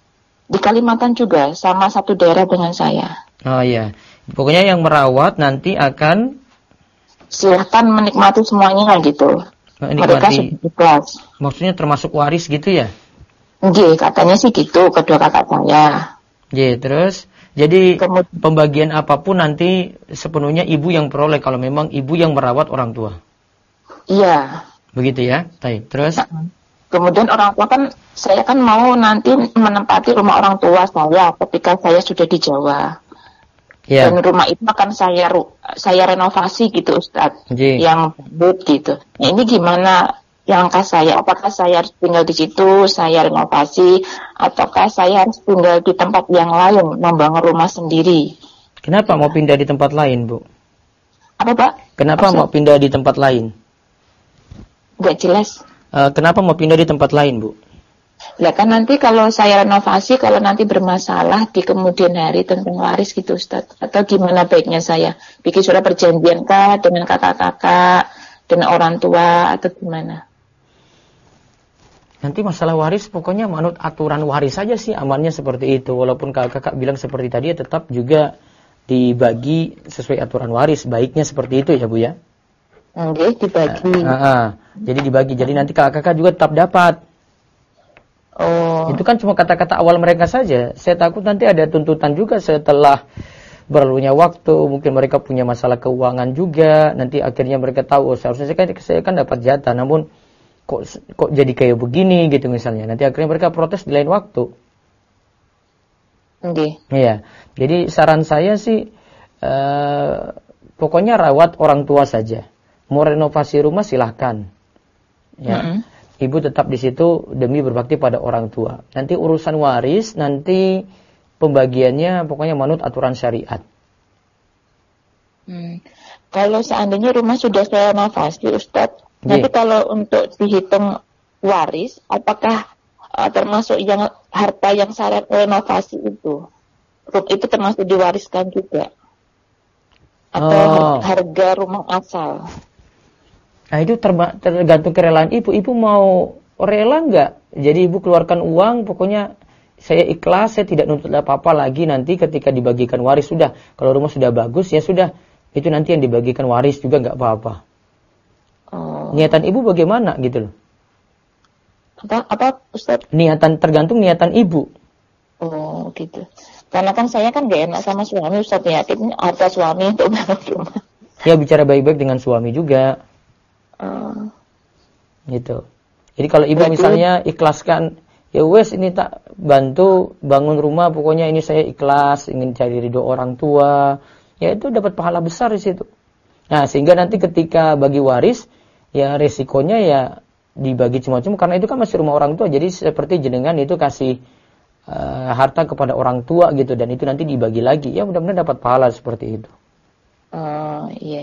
Di Kalimantan juga, sama satu daerah dengan saya. Oh iya. Pokoknya yang merawat nanti akan Silahkan menikmati semuanya gitu. Mereka sudah menikmati. ikhlas. Maksudnya termasuk waris gitu ya? Nggih, katanya sih gitu, kedua kakak saya. Iya, terus jadi Kemudian, pembagian apapun nanti sepenuhnya ibu yang peroleh kalau memang ibu yang merawat orang tua. iya. Begitu ya? Baik. Terus Kemudian orang tua kan, saya kan mau nanti menempati rumah orang tua saya ketika saya sudah di Jawa. ya. Dan rumah itu akan saya renovasi gitu Ustadz, Ji. yang bagus gitu. Nah, ini gimana langkah saya? Apakah saya harus tinggal di situ, saya renovasi, ataukah saya harus tinggal di tempat yang lain, membangun rumah sendiri? Kenapa mau pindah di tempat lain, Bu? Apa Pak? Kenapa mau pindah di tempat lain? Nggak jelas. Kenapa mau pindah di tempat lain, Bu? Lah kan nanti kalau saya renovasi, kalau nanti bermasalah di kemudian hari tentang waris gitu Ustadz, atau gimana baiknya saya? Bikin surat perjanjian kah dengan kakak-kakak, dengan orang tua, atau gimana? Nanti masalah waris pokoknya manut aturan waris saja sih, amannya seperti itu. Walaupun kakak bilang seperti tadi, tetap juga dibagi sesuai aturan waris. Baiknya seperti itu ya, Bu ya? Oke, dibagi. Jadi dibagi. Jadi nanti kakak juga tetap dapat. Oh. Itu kan cuma kata-kata awal mereka saja. Saya takut nanti ada tuntutan juga setelah berlalunya waktu. Mungkin mereka punya masalah keuangan juga. Nanti akhirnya mereka tahu, oh seharusnya saya kan dapat jatah. Namun kok jadi kayak begini gitu misalnya. Nanti akhirnya mereka protes di lain waktu. Oke. Iya. Jadi saran saya sih pokoknya rawat orang tua saja. Mau renovasi rumah silahkan. Ya. Ibu tetap di situ demi berbakti pada orang tua. Nanti urusan waris, nanti pembagiannya pokoknya manut aturan syariat. Kalau seandainya rumah sudah saya renovasi, Ustadz, nanti kalau untuk dihitung waris, apakah termasuk yang harta yang saya renovasi itu termasuk diwariskan juga? Atau harga rumah asal? Nah itu tergantung kerelaan ibu. Ibu mau rela nggak? Jadi ibu keluarkan uang, pokoknya saya ikhlas, saya tidak nuntut apa-apa lagi. Nanti ketika dibagikan waris sudah. Kalau rumah sudah bagus ya sudah. Itu nanti yang dibagikan waris juga nggak apa-apa. Niatan ibu bagaimana gitu loh? Apa Ustaz? Tergantung niatan ibu. Oh gitu. Karena kan saya kan gak enak sama suami Ustaz, yakin harta suami untuk bangun rumah. Ya bicara baik-baik dengan suami juga. Gitu. Jadi kalau ibu misalnya ikhlaskan, ya wes ini tak bantu bangun rumah, pokoknya ini saya ikhlas, ingin cari ridho orang tua, ya itu dapat pahala besar di situ. Nah sehingga nanti ketika bagi waris, ya resikonya ya dibagi cuma-cuma, karena itu kan masih rumah orang tua, jadi seperti jenengan itu kasih harta kepada orang tua gitu, dan itu nanti dibagi lagi, ya mudah-mudahan dapat pahala seperti itu. Iya.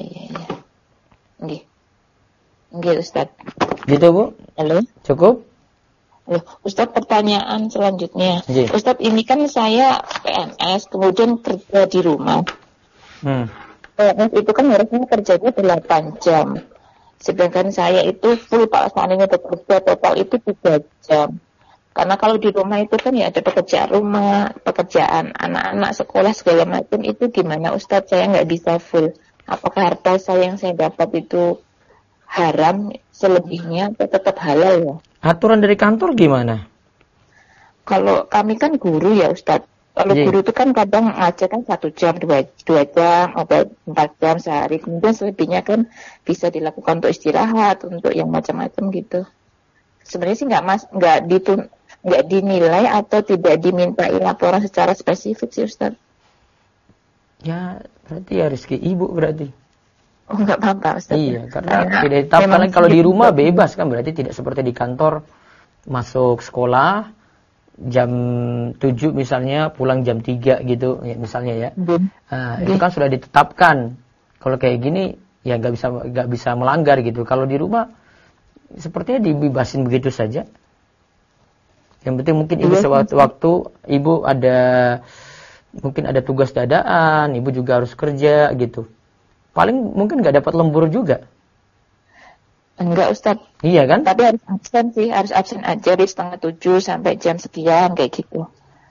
Nggih, Ustaz. Gitu, Bu? Halo? Cukup? Loh, Ustaz, pertanyaan selanjutnya. Ye. Ustaz, ini kan saya PNS, kemudian kerja di rumah. PNS itu kan harusnya kerjanya 8 jam. Sedangkan saya itu full Pak, seandainya bekerja total itu 3 jam. Karena kalau di rumah itu kan ya ada pekerjaan rumah, pekerjaan anak-anak, sekolah, segala macam. Itu gimana Ustaz? Saya nggak bisa full. Apakah harta saya yang saya dapat itu haram selebihnya atau tetap halal ya? Aturan dari kantor gimana? Kalau kami kan guru ya Ustaz. Kalau guru itu kan kadang ngajar kan 1 jam, 2 jam, atau 4 jam sehari. Kemudian selebihnya kan bisa dilakukan untuk istirahat, untuk yang macam-macam gitu. Sebenarnya sih nggak dinilai atau tidak dimintai laporan secara spesifik sih Ustaz. Ya berarti ya rezeki ibu berarti. Oh nggak apa-apa Ustaz. Iya, karena tidak ditetapkan. Kalau di rumah bebas kan, berarti tidak seperti di kantor, masuk sekolah jam 7 misalnya, pulang jam 3 gitu ya, misalnya ya. Itu kan sudah ditetapkan. Kalau kayak gini ya nggak bisa melanggar gitu. Kalau di rumah sepertinya dibebasin begitu saja. Yang penting mungkin ibu sewaktu-waktu ibu mungkin ada tugas dadaan, ibu juga harus kerja gitu. Paling mungkin nggak dapat lembur juga. Enggak Ustaz. Iya kan? Tapi harus absen aja di 6:30 sampai jam sekian kayak gitu.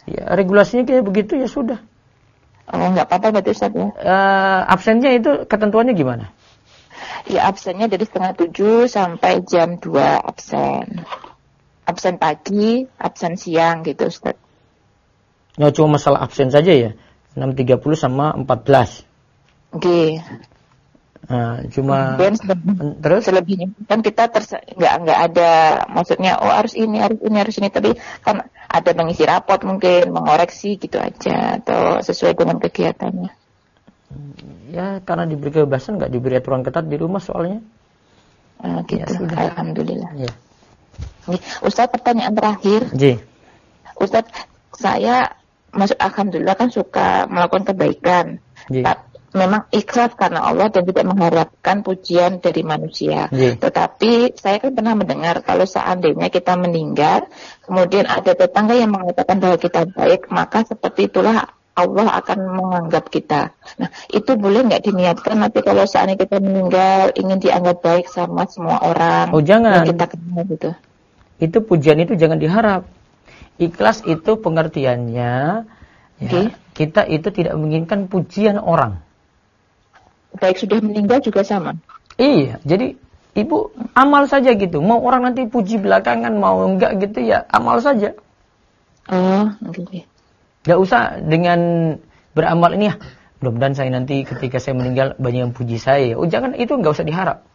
Ya, regulasinya kayak begitu ya sudah. Oh, nggak apa-apa berarti Ustaz ya? Absennya itu ketentuannya gimana? Ya absennya dari setengah 7 sampai jam 2 absen. Absen pagi, absen siang gitu Ustaz. Ya cuma masalah absen saja ya. 6.30 sama 14. Oke. Nah, cuma Dan terus selebihnya kan kita nggak ada maksudnya harus ini tapi kan ada mengisi raport mungkin mengoreksi gitu aja atau sesuai dengan kegiatannya. ya karena diberi kebebasan, nggak diberi aturan ketat di rumah soalnya. Gitu. Ya, sudah. Alhamdulillah. Ya. Ustaz, pertanyaan terakhir. Ji. Ustaz, saya alhamdulillah kan suka melakukan kebaikan. Ji. Memang ikhlas karena Allah dan tidak mengharapkan pujian dari manusia. Tetapi saya kan pernah mendengar kalau seandainya kita meninggal, kemudian ada tetangga yang mengatakan bahwa kita baik, maka seperti itulah Allah akan menganggap kita. Nah, itu boleh nggak diniatkan nanti kalau seandainya kita meninggal ingin dianggap baik sama semua orang? Oh jangan. Yang kita kenal gitu. Itu pujian itu jangan diharap. Ikhlas itu pengertiannya, ya, kita itu tidak menginginkan pujian orang. Baik sudah meninggal juga sama. Iya, jadi ibu amal saja gitu. Mau orang nanti puji belakangan, mau enggak gitu ya amal saja. Oh, oke. Gak usah dengan beramal ini ya. Mudah-mudahan saya nanti ketika saya meninggal banyak yang puji saya. Oh jangan, itu nggak usah diharap.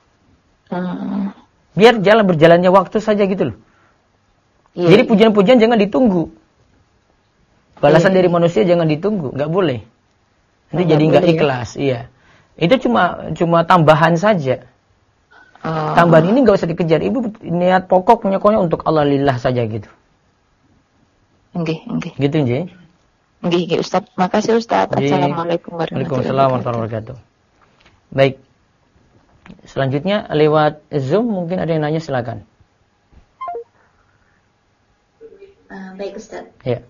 Biar berjalannya waktu saja gitu loh. Iya. Jadi pujian-pujian jangan ditunggu. Balasan dari manusia jangan ditunggu, nggak boleh. Nanti jadi nggak ikhlas. Iya. Itu cuma tambahan saja. Tambahan ini nggak usah dikejar. Ibu niat pokoknya untuk Allah lillah saja gitu. Oke. Gitu nje. Oke, Ustaz. Makasih Ustaz. Assalamualaikum warahmatullahi wabarakatuh. Baik. Selanjutnya lewat Zoom mungkin ada yang nanya, silakan. Baik Ustaz. Ya.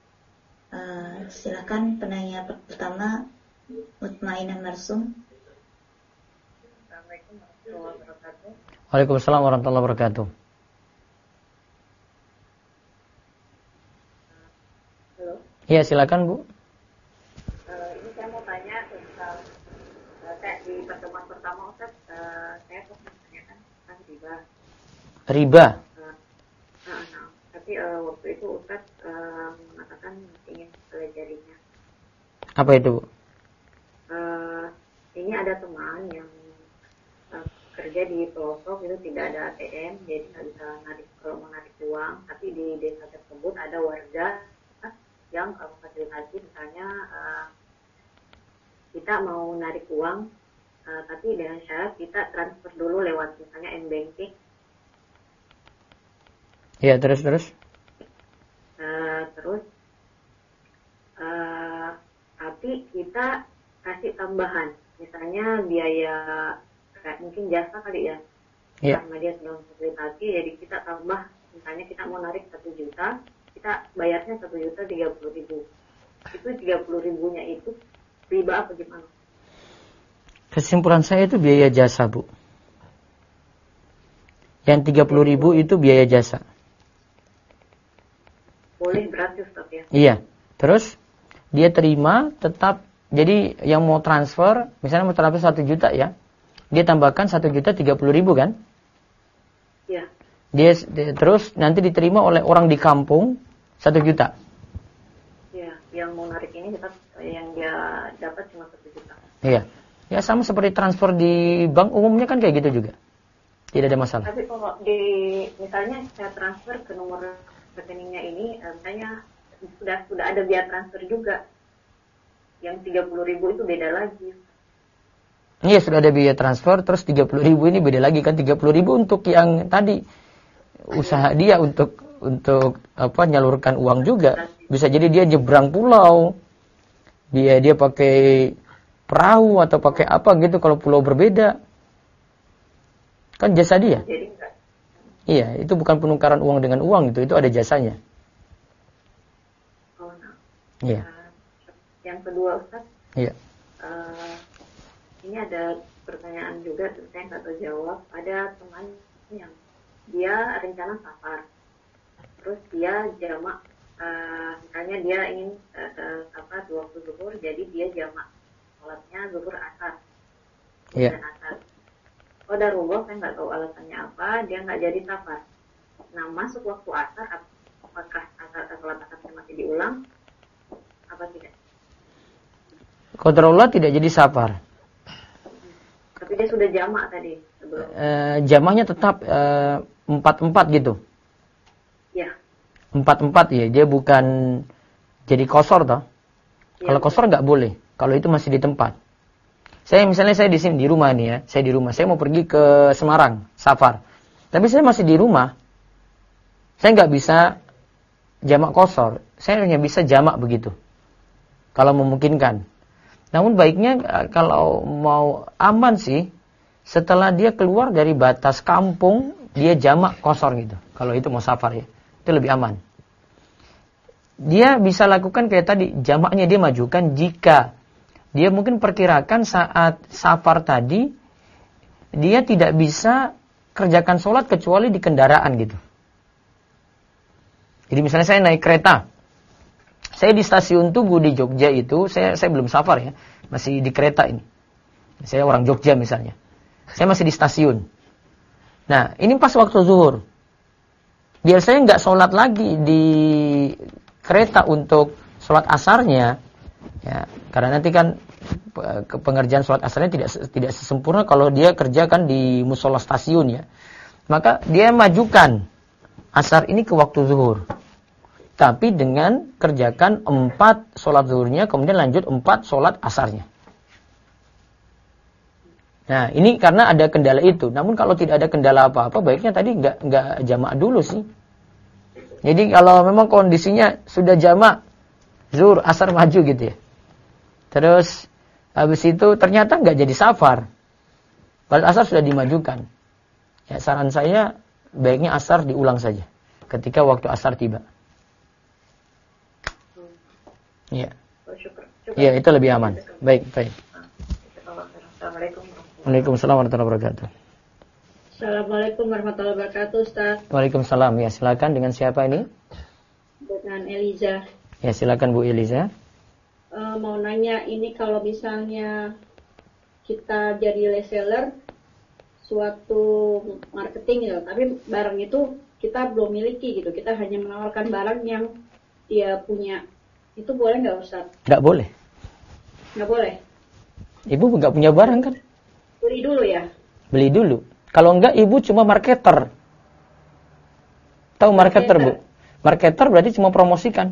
Silakan penanya pertama. Mutmainah Marsum. Assalamualaikum warahmatullahi wabarakatuh. Waalaikumsalam warahmatullahi wabarakatuh. Halo. Iya, silakan Bu. Ini saya mau tanya tentang saya di pertemuan pertama Ustaz, saya pernah menanyakan tentang riba. Riba. Tapi waktu itu Ustaz mengatakan ingin pelajarinya. Apa itu Bu? Ini ada teman yang kerja di pelosok itu tidak ada ATM, jadi nggak bisa kalau mau narik uang. Tapi di desa tersebut ada warga yang memfasilitasi, misalnya kita mau narik uang, tapi dengan syarat kita transfer dulu lewat misalnya m-banking. Ya, terus. Tapi kita kasih tambahan, misalnya biaya kayak mungkin jasa kali ya, karena dia sudah memfasilitasi, jadi kita tambah, misalnya kita mau narik 1 juta, kita bayarnya 1.030.000. Itu 30.000-nya itu riba apa gimana? Kesimpulan saya itu biaya jasa Bu. Yang 30.000 itu biaya jasa. Boleh berarti Ustaz ya? Iya. Terus dia terima tetap. Jadi yang mau transfer, misalnya mau transfer 1 juta ya, dia tambahkan 1.030.000 kan? Iya. Dia terus nanti diterima oleh orang di kampung 1 juta. Iya, yang mau narik ini tetap yang dia dapat cuma 1 juta. Iya. Ya sama seperti transfer di bank umumnya kan kayak gitu juga. Tidak ada masalah. Tapi kalau misalnya saya transfer ke nomor rekeningnya ini, misalnya sudah ada biaya transfer juga. Yang 30.000 itu beda lagi. Iya, sudah ada biaya transfer, terus 30.000 ini beda lagi kan. 30.000 untuk yang tadi usaha dia untuk nyalurkan uang juga. Bisa jadi dia nyebrang pulau, dia pakai perahu atau pakai apa gitu kalau pulau berbeda. Kan jasa dia. Jadi enggak. Iya, itu bukan penukaran uang dengan uang itu ada jasanya. Oh, nah. Iya. Yang kedua Ustaz, iya. Ini ada pertanyaan juga, saya nggak tahu jawab. Ada teman yang dia rencana safar, terus dia jamak misalnya dia ingin dua waktu zuhur, jadi dia jamak sholatnya zuhur asar. Iya. Dan asar. Qadarullah, saya nggak tahu alasannya apa, dia nggak jadi safar. Nah, masuk waktu asar, apakah sholat asarnya masih diulang apa tidak? Qadarullah tidak jadi safar. Tapi dia sudah jamak tadi sebelum. Jamaknya tetap 4-4 gitu. Ya. 4-4 ya, dia bukan jadi qashar toh. Ya, Kalau qashar nggak boleh, kalau itu masih di tempat. Misalnya saya di sini di rumah nih ya, saya di rumah, saya mau pergi ke Semarang, safar. Tapi saya masih di rumah. Saya nggak bisa jamak qashar, saya hanya bisa jamak begitu. Kalau memungkinkan. Namun baiknya kalau mau aman sih, setelah dia keluar dari batas kampung, dia jamak qashar gitu. Kalau itu mau safar ya, itu lebih aman. Dia bisa lakukan kayak tadi, jamaknya dia majukan jika dia mungkin perkirakan saat safar tadi, dia tidak bisa kerjakan sholat kecuali di kendaraan gitu. Jadi misalnya saya naik kereta, saya di stasiun Tugu di Jogja itu, saya belum safar ya, masih di kereta ini. Saya orang Jogja misalnya, saya masih di stasiun. Nah, ini pas waktu zuhur. Biar saya nggak sholat lagi di kereta untuk sholat asarnya, ya, karena nanti kan pengerjaan sholat asarnya tidak sesempurna kalau dia kerjakan di musola stasiun ya. Maka dia majukan asar ini ke waktu zuhur. Tapi dengan kerjakan 4 sholat zuhurnya, kemudian lanjut 4 sholat asarnya. Nah, ini karena ada kendala itu. Namun kalau tidak ada kendala apa-apa, baiknya tadi nggak jamak dulu sih. Jadi kalau memang kondisinya sudah jamak, zuhur, asar maju gitu ya. Terus habis itu ternyata nggak jadi safar. Padahal asar sudah dimajukan. Ya, saran saya baiknya asar diulang saja ketika waktu asar tiba. Iya. Iya, itu lebih aman. Baik. Assalamualaikum. Waalaikumsalam warahmatullahi wabarakatuh. Assalamualaikum warahmatullahi wabarakatuh, Ustaz. Waalaikumsalam. Ya, silakan, dengan siapa ini? Dengan Eliza. Ya, silakan Bu Eliza. Mau nanya, ini kalau misalnya kita jadi reseller suatu marketing gitu, tapi barang itu kita belum miliki gitu, kita hanya menawarkan barang yang dia punya, itu boleh nggak, Ustaz? Nggak boleh. Nggak boleh? Ibu nggak punya barang kan? Beli dulu ya? Beli dulu. Kalau enggak, ibu cuma marketer. Tahu marketer, Bu? Marketer berarti cuma promosikan.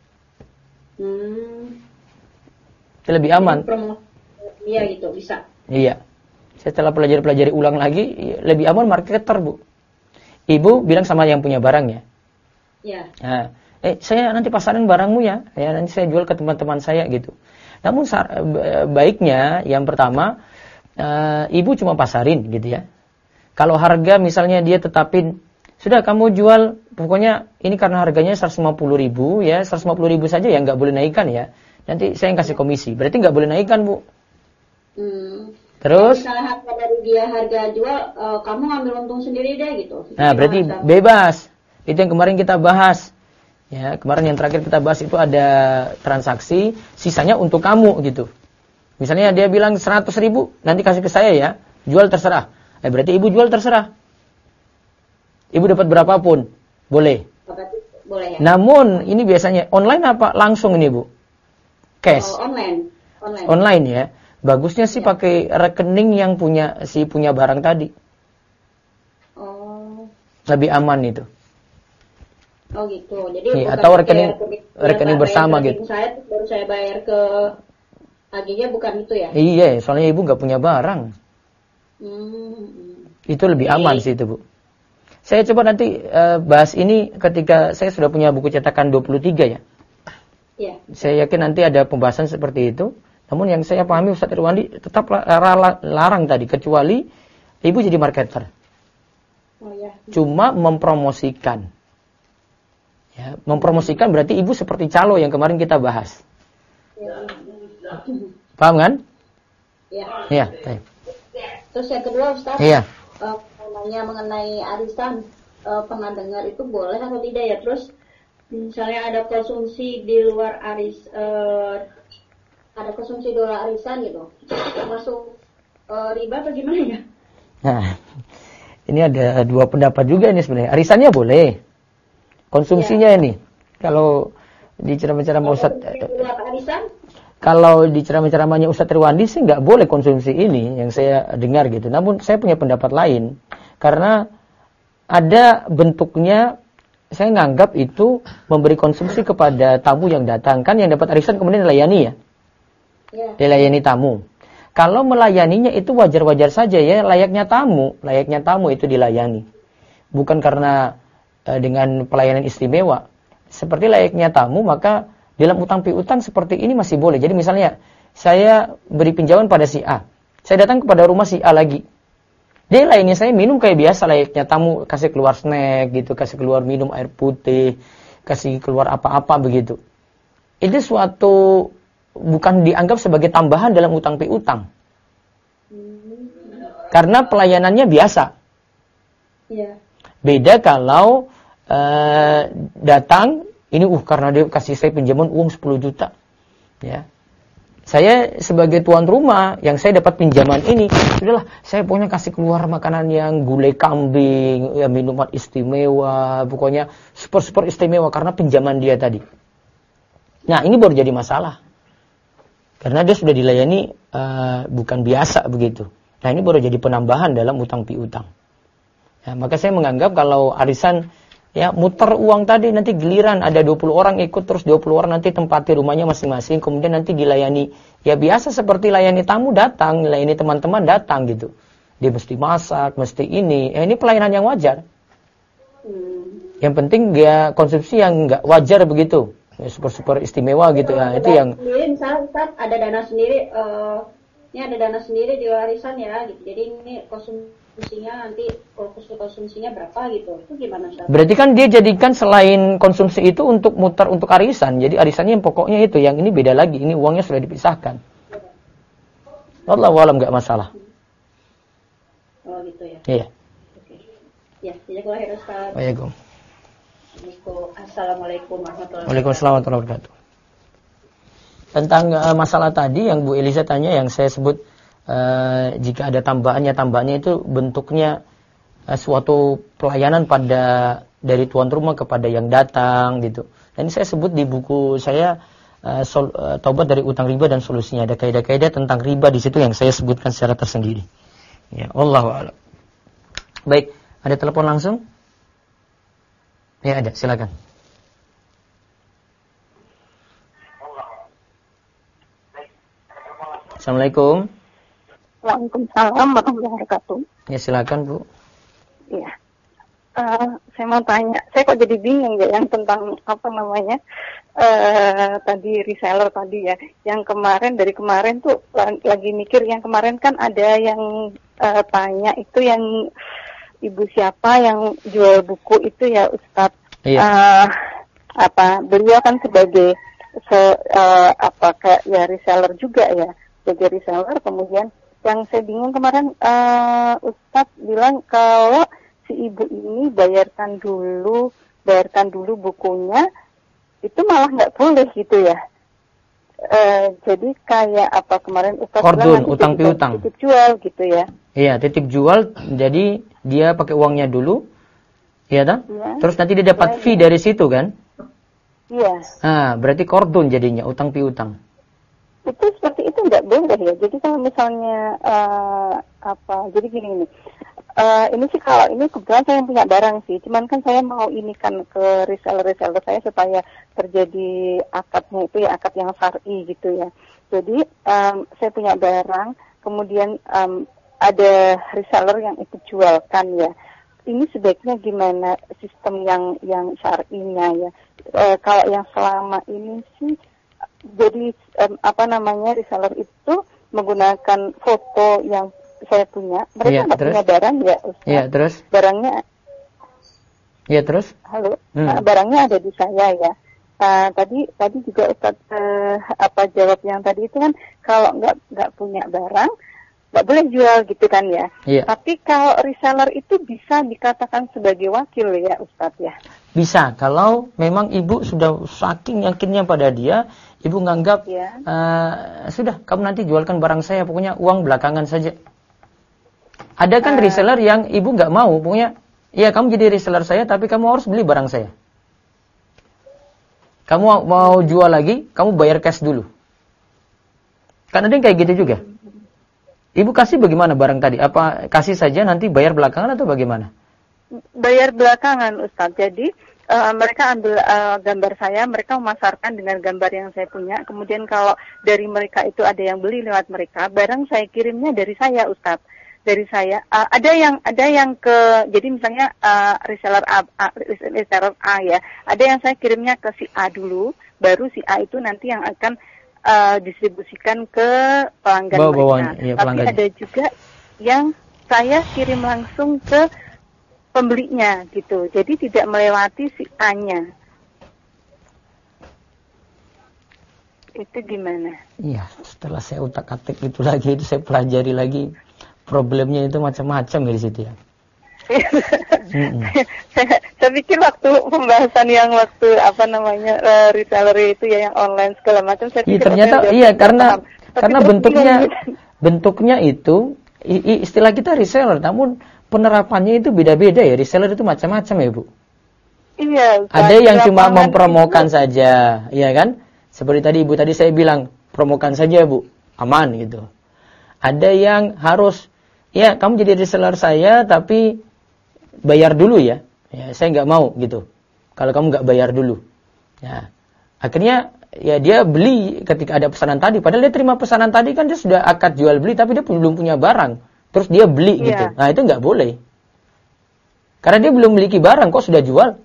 Itu lebih aman. Iya gitu, bisa. Iya. Setelah pelajari ulang lagi, lebih aman marketer, Bu. Ibu bilang sama yang punya barangnya. Iya. Nah, saya nanti pasarin barangmu ya. Ya, nanti saya jual ke teman-teman saya gitu. Namun baiknya yang pertama, ibu cuma pasarin gitu ya. Kalau harga misalnya dia tetapin, sudah kamu jual, pokoknya ini karena harganya 150.000 ya, 150.000 saja ya, nggak boleh naikkan ya. Nanti saya yang kasih komisi, berarti nggak boleh naikkan, Bu. Terus? Misalnya harga dari dia harga jual, kamu ngambil untung sendiri deh gitu. Nah, berarti bebas. Itu yang kemarin kita bahas. Ya, kemarin yang terakhir kita bahas itu ada transaksi, sisanya untuk kamu gitu. Misalnya dia bilang 100.000, nanti kasih ke saya ya, jual terserah. Berarti ibu jual terserah. Ibu dapat berapapun, boleh. Boleh ya. Namun ini biasanya online apa langsung ini, Bu? Cash. Online ya. Bagusnya sih pakai rekening yang punya barang tadi. Lebih aman itu. Oh gitu. Jadi atau rekening bersama gitu. Saya baru saya bayar ke agennya, bukan itu ya? Iya, soalnya ibu nggak punya barang. Itu lebih aman sih itu, Bu. Saya coba nanti bahas ini ketika saya sudah punya buku cetakan 23 ya. Iya. Saya yakin nanti ada pembahasan seperti itu. Namun yang saya pahami Ustaz Irwandi tetap larang tadi, kecuali ibu jadi marketer. Oh ya. Cuma mempromosikan. Ya, mempromosikan berarti ibu seperti calo yang kemarin kita bahas. Ya. Paham kan? Iya. Iya. Terus yang kedua, Ustaz. Iya. Mengenai arisan, pernah dengar itu boleh atau tidak ya? Terus misalnya ada konsumsi di luar ada konsumsi di luar arisan gitu, termasuk riba atau gimana ya? Nah, ini ada dua pendapat juga nih sebenarnya. Arisannya boleh, konsumsinya ini kalau di ceramah-ceramah Ustadz, kalau di ceramah-ceramahnya Ustadz Irwandi sih nggak boleh konsumsi ini yang saya dengar gitu. Namun saya punya pendapat lain karena ada bentuknya. Saya nganggap itu memberi konsumsi kepada tamu yang datang. Kan yang dapat arisan kemudian dilayani ya. Dilayani tamu. Kalau melayaninya itu wajar-wajar saja ya, layaknya tamu itu dilayani. Bukan karena dengan pelayanan istimewa. Seperti layaknya tamu, maka dalam utang piutang seperti ini masih boleh. Jadi misalnya saya beri pinjaman pada si A. Saya datang kepada rumah si A lagi. Dia lainnya saya minum kayak biasa layaknya tamu, kasih keluar snack gitu, kasih keluar minum air putih, kasih keluar apa-apa begitu. Itu suatu bukan dianggap sebagai tambahan dalam utang piutang. Karena pelayanannya biasa. Beda kalau datang ini karena dia kasih saya pinjaman uang 10 juta. Ya. Saya sebagai tuan rumah yang saya dapat pinjaman ini, sudahlah saya pokoknya kasih keluar makanan yang gulai kambing, ya minuman istimewa, pokoknya super istimewa karena pinjaman dia tadi. Nah, ini baru jadi masalah. Karena dia sudah dilayani bukan biasa begitu. Nah, ini baru jadi penambahan dalam utang piutang. Ya, maka saya menganggap kalau arisan ya muter uang tadi nanti giliran ada 20 orang ikut terus 20 orang nanti tempati rumahnya masing-masing kemudian nanti dilayani ya biasa seperti layani tamu datang, layani teman-teman datang gitu. Dia mesti masak, mesti ini. Ini pelayanan yang wajar. Yang penting dia konsumsi yang enggak wajar begitu. Ya, super istimewa gitu ya. Itu yang misalnya Ustaz ada dana sendiri ini ada dana sendiri di arisan ya gitu. Jadi ini konsumsinya nanti konsumsinya berapa gitu. Itu gimana Ustaz? Berarti kan dia jadikan selain konsumsi itu untuk muter untuk arisan. Jadi arisannya yang pokoknya itu, yang ini beda lagi. Ini uangnya sudah dipisahkan. Wallahu a'lam enggak masalah. Oh gitu ya. Iya. Oke. Ya, jazakallahu khairan Ustaz. Assalamualaikum warahmatullahi wabarakatuh. Waalaikumsalam warahmatullahi wabarakatuh. Tentang masalah tadi yang Bu Elisa tanya, yang saya sebut jika ada tambahannya itu bentuknya suatu pelayanan dari tuan rumah kepada yang datang gitu. Dan ini saya sebut di buku saya Taubat dari Utang Riba dan Solusinya. Ada kaidah-kaidah tentang riba di situ yang saya sebutkan secara tersendiri. Ya, wallahu a'lam. Baik, ada telepon langsung? Ya, ada, silakan. Assalamualaikum. Waalaikumsalam warahmatullahi wabarakatuh. Ya, silakan Bu. Iya. Saya mau tanya, saya kok jadi bingung ya yang tentang tadi reseller tadi ya. Yang dari kemarin tuh lagi mikir, yang kemarin kan ada yang tanya itu yang ibu siapa yang jual buku itu ya Ustadz. Iya. Beliau kan sebagai kayak ya reseller juga ya. Sebagai reseller, kemudian yang saya bingung kemarin Ustadz bilang kalau si ibu ini bayarkan dulu bukunya, itu malah nggak boleh gitu ya. Jadi kayak kemarin Ustadz bilang utang piutang, titip jual gitu ya. Iya, titip jual, jadi dia pakai uangnya dulu, iya tak? Ya. Terus nanti dia dapat fee dari situ kan? Iya. Nah, berarti kordun jadinya, utang piutang. Itu seperti itu nggak boleh ya. Jadi kalau misalnya jadi gini. Ini sih kalau ini kebetulan saya yang punya barang sih. Cuman kan saya mau ini kan ke reseller saya supaya terjadi akadnya itu ya akad yang syar'i gitu ya. Jadi saya punya barang, kemudian ada reseller yang ikut jualkan ya. Ini sebaiknya gimana sistem yang syar'inya ya? Kalau yang selama ini sih jadi reseller itu menggunakan foto yang saya punya. Mereka nggak punya barang ya Ustaz. Iya, terus? Barangnya. Iya, terus? Halo. Barangnya ada di saya ya. Tadi juga Ustaz jawab yang tadi itu kan kalau nggak punya barang nggak boleh jual gitu kan ya. Iya. Tapi kalau reseller itu bisa dikatakan sebagai wakil ya Ustadz ya. Bisa, kalau memang ibu sudah saking yakinnya pada dia, ibu nganggap sudah, kamu nanti jualkan barang saya, pokoknya uang belakangan saja. Ada kan reseller yang ibu nggak mau, pokoknya, ya kamu jadi reseller saya, tapi kamu harus beli barang saya. Kamu mau jual lagi, kamu bayar cash dulu. Kan ada yang kayak gitu juga. Ibu kasih bagaimana barang tadi? Apa kasih saja nanti bayar belakangan atau bagaimana? Bayar belakangan Ustadz. Jadi mereka ambil gambar saya, mereka memasarkan dengan gambar yang saya punya. Kemudian kalau dari mereka itu ada yang beli lewat mereka, barang saya kirimnya dari saya Ustadz. Dari saya ada yang ke, jadi misalnya reseller A ya, ada yang saya kirimnya ke si A dulu, baru si A itu nanti yang akan distribusikan ke pelanggan mereka. Ya, tapi ada juga yang saya kirim langsung ke pembelinya gitu, jadi tidak melewati si A-nya. Itu gimana? Iya, setelah saya utak-atik itu lagi, itu saya pelajari lagi, problemnya itu macam-macam di situ ya. Saya pikir waktu pembahasan yang reseller itu ya, yang online segala macam, saya pikir ternyata karena bentuknya itu istilah kita reseller, namun penerapannya itu beda-beda ya. Reseller itu macam-macam ya, Bu. Iya. Ada yang cuma mempromokan saja, ya kan? Seperti tadi Ibu tadi saya bilang, promokan saja, Bu, aman gitu. Ada yang harus, ya kamu jadi reseller saya tapi bayar dulu ya. Ya, saya nggak mau gitu. Kalau kamu nggak bayar dulu. Ya. Akhirnya ya dia beli ketika ada pesanan tadi. Padahal dia terima pesanan tadi kan dia sudah akad jual beli, tapi dia belum punya barang. Terus dia beli gitu. Nah itu nggak boleh. Karena dia belum memiliki barang, kok sudah jual.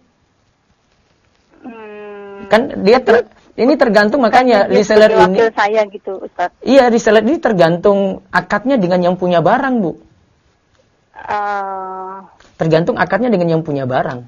Kan dia ini tergantung, makanya reseller ini. Saya gitu, Ustaz. Iya, reseller ini tergantung akadnya dengan yang punya barang, Bu. Tergantung akadnya dengan yang punya barang.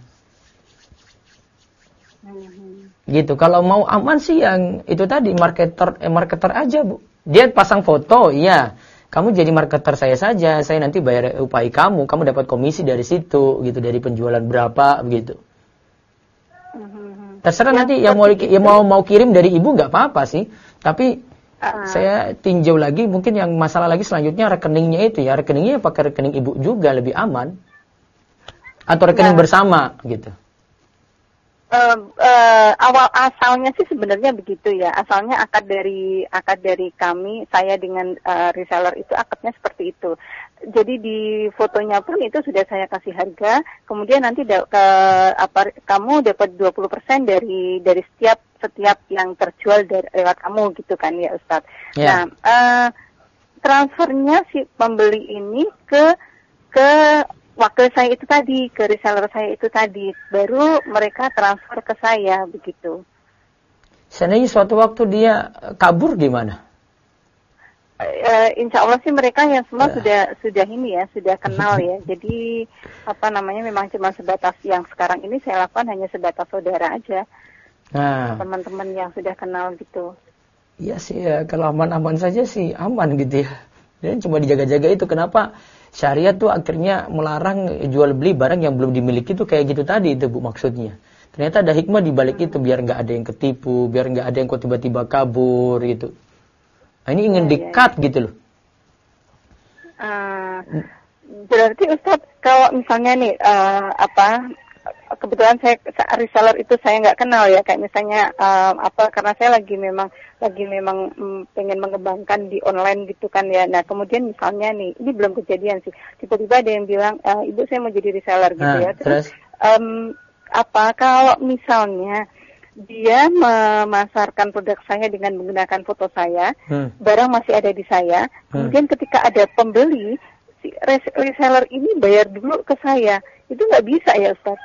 Gitu. Kalau mau aman sih yang itu tadi marketer aja, Bu. Dia pasang foto, iya. Kamu jadi marketer saya saja, saya nanti bayar upah kamu dapat komisi dari situ, gitu, dari penjualan berapa, begitu. Terserah nanti yang mau kirim dari ibu nggak apa-apa sih, tapi saya tinjau lagi, mungkin yang masalah lagi selanjutnya rekeningnya itu ya, rekeningnya pakai rekening ibu juga lebih aman, atau rekening bersama, gitu. Awal asalnya sih sebenarnya begitu ya. Asalnya akad dari kami, saya dengan reseller itu akadnya seperti itu. Jadi di fotonya pun itu sudah saya kasih harga. Kemudian nanti kamu dapat 20% dari setiap yang terjual lewat kamu gitu kan ya Ustadz. Yeah. Nah, transfernya si pembeli ini ke wakil saya itu tadi, ke reseller saya itu tadi, baru mereka transfer ke saya, begitu. Seandainya suatu waktu dia kabur gimana? Insya Allah sih mereka yang semua sudah kenal ya. Jadi memang cuma sebatas yang sekarang ini saya lakukan hanya sebatas saudara aja. Nah, teman-teman yang sudah kenal gitu. Iya sih ya, kalau aman-aman saja sih aman gitu ya. Dan cuma dijaga-jaga itu, kenapa syariat tuh akhirnya melarang jual beli barang yang belum dimiliki tuh kayak gitu tadi itu, Bu, maksudnya. Ternyata ada hikmah di balik itu, biar nggak ada yang ketipu, biar nggak ada yang kok tiba-tiba kabur gitu. Nah, ini ingin di-cut gitu loh. Berarti Ustadz, kalau misalnya nih kebetulan saya reseller itu saya nggak kenal ya, kayak misalnya karena saya lagi memang pengen mengembangkan di online gitu kan ya. Nah kemudian misalnya nih, ini belum kejadian sih, tiba-tiba ada yang bilang ibu saya mau jadi reseller gitu ya. Terus kalau misalnya dia memasarkan produk saya dengan menggunakan foto saya, barang masih ada di saya, kemudian ketika ada pembeli, si reseller ini bayar dulu ke saya, itu nggak bisa ya Ustaz?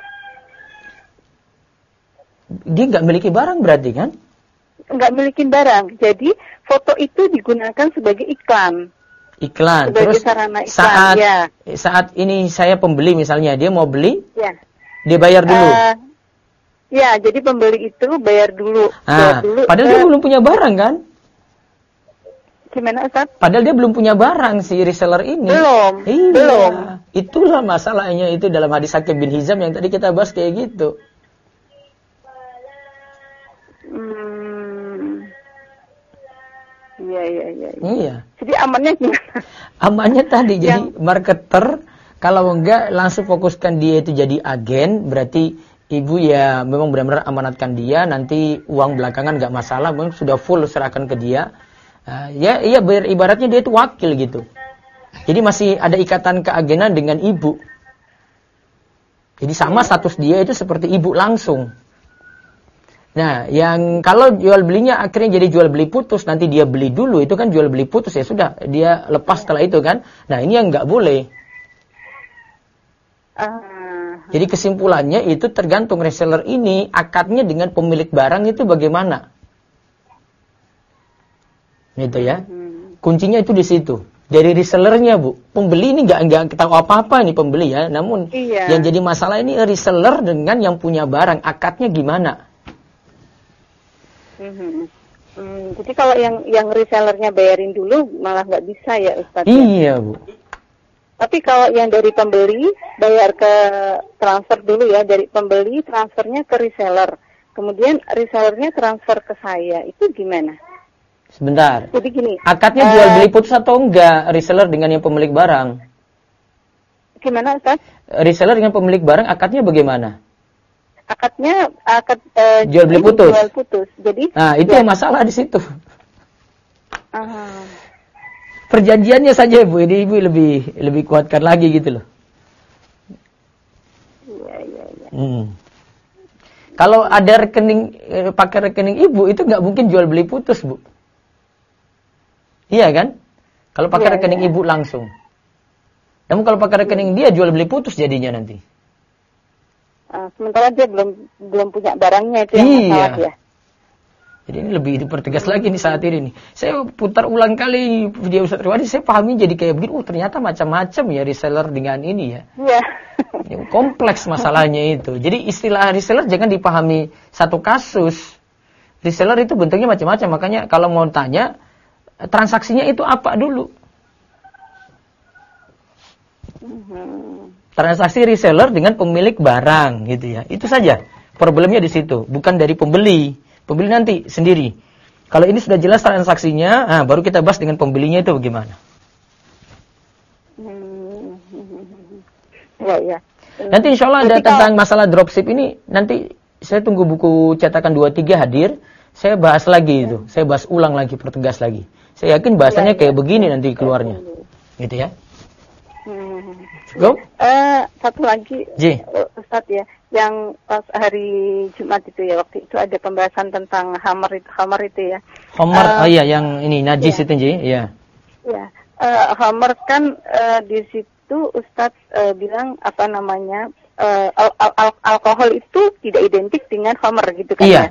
Dia nggak miliki barang berarti kan? Nggak miliki barang, jadi foto itu digunakan sebagai iklan. Iklan. Sebagai terus sarana iklan, saat ini saya pembeli misalnya, dia mau beli, dia bayar dulu. Ya, jadi pembeli itu bayar dulu. Padahal dia belum punya barang kan? Gimana Ustaz? Padahal dia belum punya barang si reseller ini. Belum. Iya. Belum. Itulah masalahnya itu dalam hadis Hakim bin Hizam yang tadi kita bahas kayak gitu. Iya. Jadi amannya gimana? Amannya tadi jadi marketer, kalau enggak langsung fokuskan dia itu jadi agen, berarti ibu ya memang benar-benar amanatkan dia, nanti uang belakangan enggak masalah, memang sudah full serahkan ke dia. Ya ibaratnya dia itu wakil gitu. Jadi masih ada ikatan keagenan dengan ibu. Jadi sama status dia itu seperti ibu langsung. Nah, yang kalau jual belinya akhirnya jadi jual beli putus, nanti dia beli dulu, itu kan jual beli putus, ya sudah, dia lepas setelah itu kan. Nah, ini yang nggak boleh. Jadi kesimpulannya itu tergantung reseller ini, akadnya dengan pemilik barang itu bagaimana. Gitu ya. Kuncinya itu di situ. Dari resellernya, Bu. Pembeli ini nggak tahu apa-apa nih pembeli ya. Namun yang jadi masalah ini reseller dengan yang punya barang, akadnya gimana? Jadi kalau yang resellernya bayarin dulu malah nggak bisa ya Ustaz? Iya, Bu. Tapi kalau yang dari pembeli bayar ke transfer dulu ya, dari pembeli transfernya ke reseller, kemudian resellernya transfer ke saya, itu gimana? Sebentar. Jadi gini. Akadnya jual beli putus atau enggak reseller dengan yang pemilik barang? Gimana Ustaz? Reseller dengan pemilik barang akadnya bagaimana? Akad jual beli putus. Jual putus. Jadi itu yang masalah di situ. Perjanjiannya saja Bu, ini Ibu lebih kuatkan lagi gitu loh. Iya. Kalau ada rekening pakai rekening Ibu itu nggak mungkin jual beli putus, Bu. Iya kan? Kalau pakai rekening Ibu langsung. Namun kalau pakai rekening dia jual beli putus jadinya nanti. Sementara dia belum punya barangnya itu yang masalah ya. Jadi ini lebih dipertegas lagi nih saat ini nih. Saya putar ulang kali video Ustaz Riwadi, saya pahami jadi kayak begini. Ternyata macam-macam ya reseller dengan ini ya. Iya. Kompleks masalahnya itu. Jadi istilah reseller jangan dipahami satu kasus. Reseller itu bentuknya macam-macam. Makanya kalau mau tanya transaksinya itu apa dulu? Transaksi reseller dengan pemilik barang gitu ya. Itu saja. Problemnya di situ, bukan dari pembeli. Pembeli nanti sendiri. Kalau ini sudah jelas transaksinya, baru kita bahas dengan pembelinya itu bagaimana. Ya. Nanti insya Allah ada tentang masalah dropship ini, nanti saya tunggu buku cetakan 2-3 hadir, saya bahas lagi itu. Saya bahas ulang lagi, pertegas lagi. Saya yakin bahasanya kayak begini nanti keluarnya. Gitu ya. Go? Satu lagi, Ustadz ya, yang pas hari Jumat itu ya, waktu itu ada pembahasan tentang hammer itu ya. Hammer, yang ini najis itu Ji, iya. Ya, hammer kan di situ Ustadz bilang apa namanya, alkohol itu tidak identik dengan hammer gitu kan ya.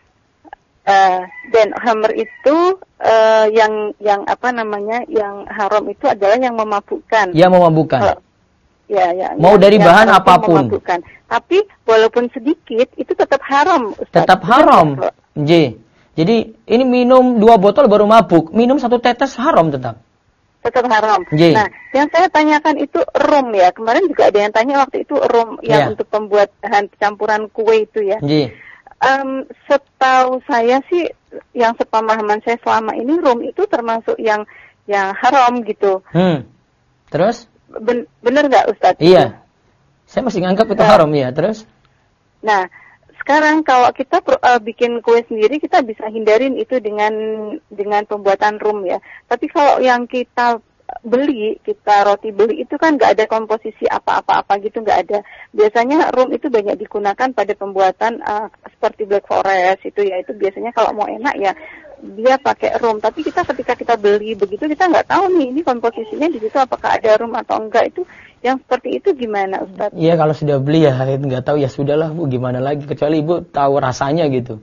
Dan hammer itu yang apa namanya, yang haram itu adalah yang memabukkan. Ya, memabukkan. Mau dari bahan apapun. Tapi walaupun sedikit itu tetap haram, Ustaz. Tetap haram. Jadi ini minum 2 botol baru mabuk, minum 1 tetes haram tetap. Tetap haram. Nah, yang saya tanyakan itu rum ya. Kemarin juga ada yang tanya waktu itu rum yang untuk pembuat bahan campuran kue itu ya. Setahu saya sih, yang sepemahaman saya selama ini rum itu termasuk yang haram gitu. Terus? Bener nggak Ustadz? Iya. Saya masih nganggap itu haram ya. Terus? Nah, sekarang kalau kita bikin kue sendiri, kita bisa hindarin itu dengan pembuatan rum ya. Tapi kalau yang kita roti beli itu kan nggak ada komposisi apa-apa gitu, nggak ada. Biasanya rum itu banyak digunakan pada pembuatan seperti Black Forest itu ya, itu biasanya kalau mau enak ya dia pakai rum. Tapi ketika kita beli begitu, kita nggak tahu nih ini komposisinya di situ apakah ada rum atau enggak. Itu yang seperti itu gimana Ustaz? Iya, kalau sudah beli ya nggak tahu ya sudahlah Bu, gimana lagi, kecuali Ibu tahu rasanya gitu.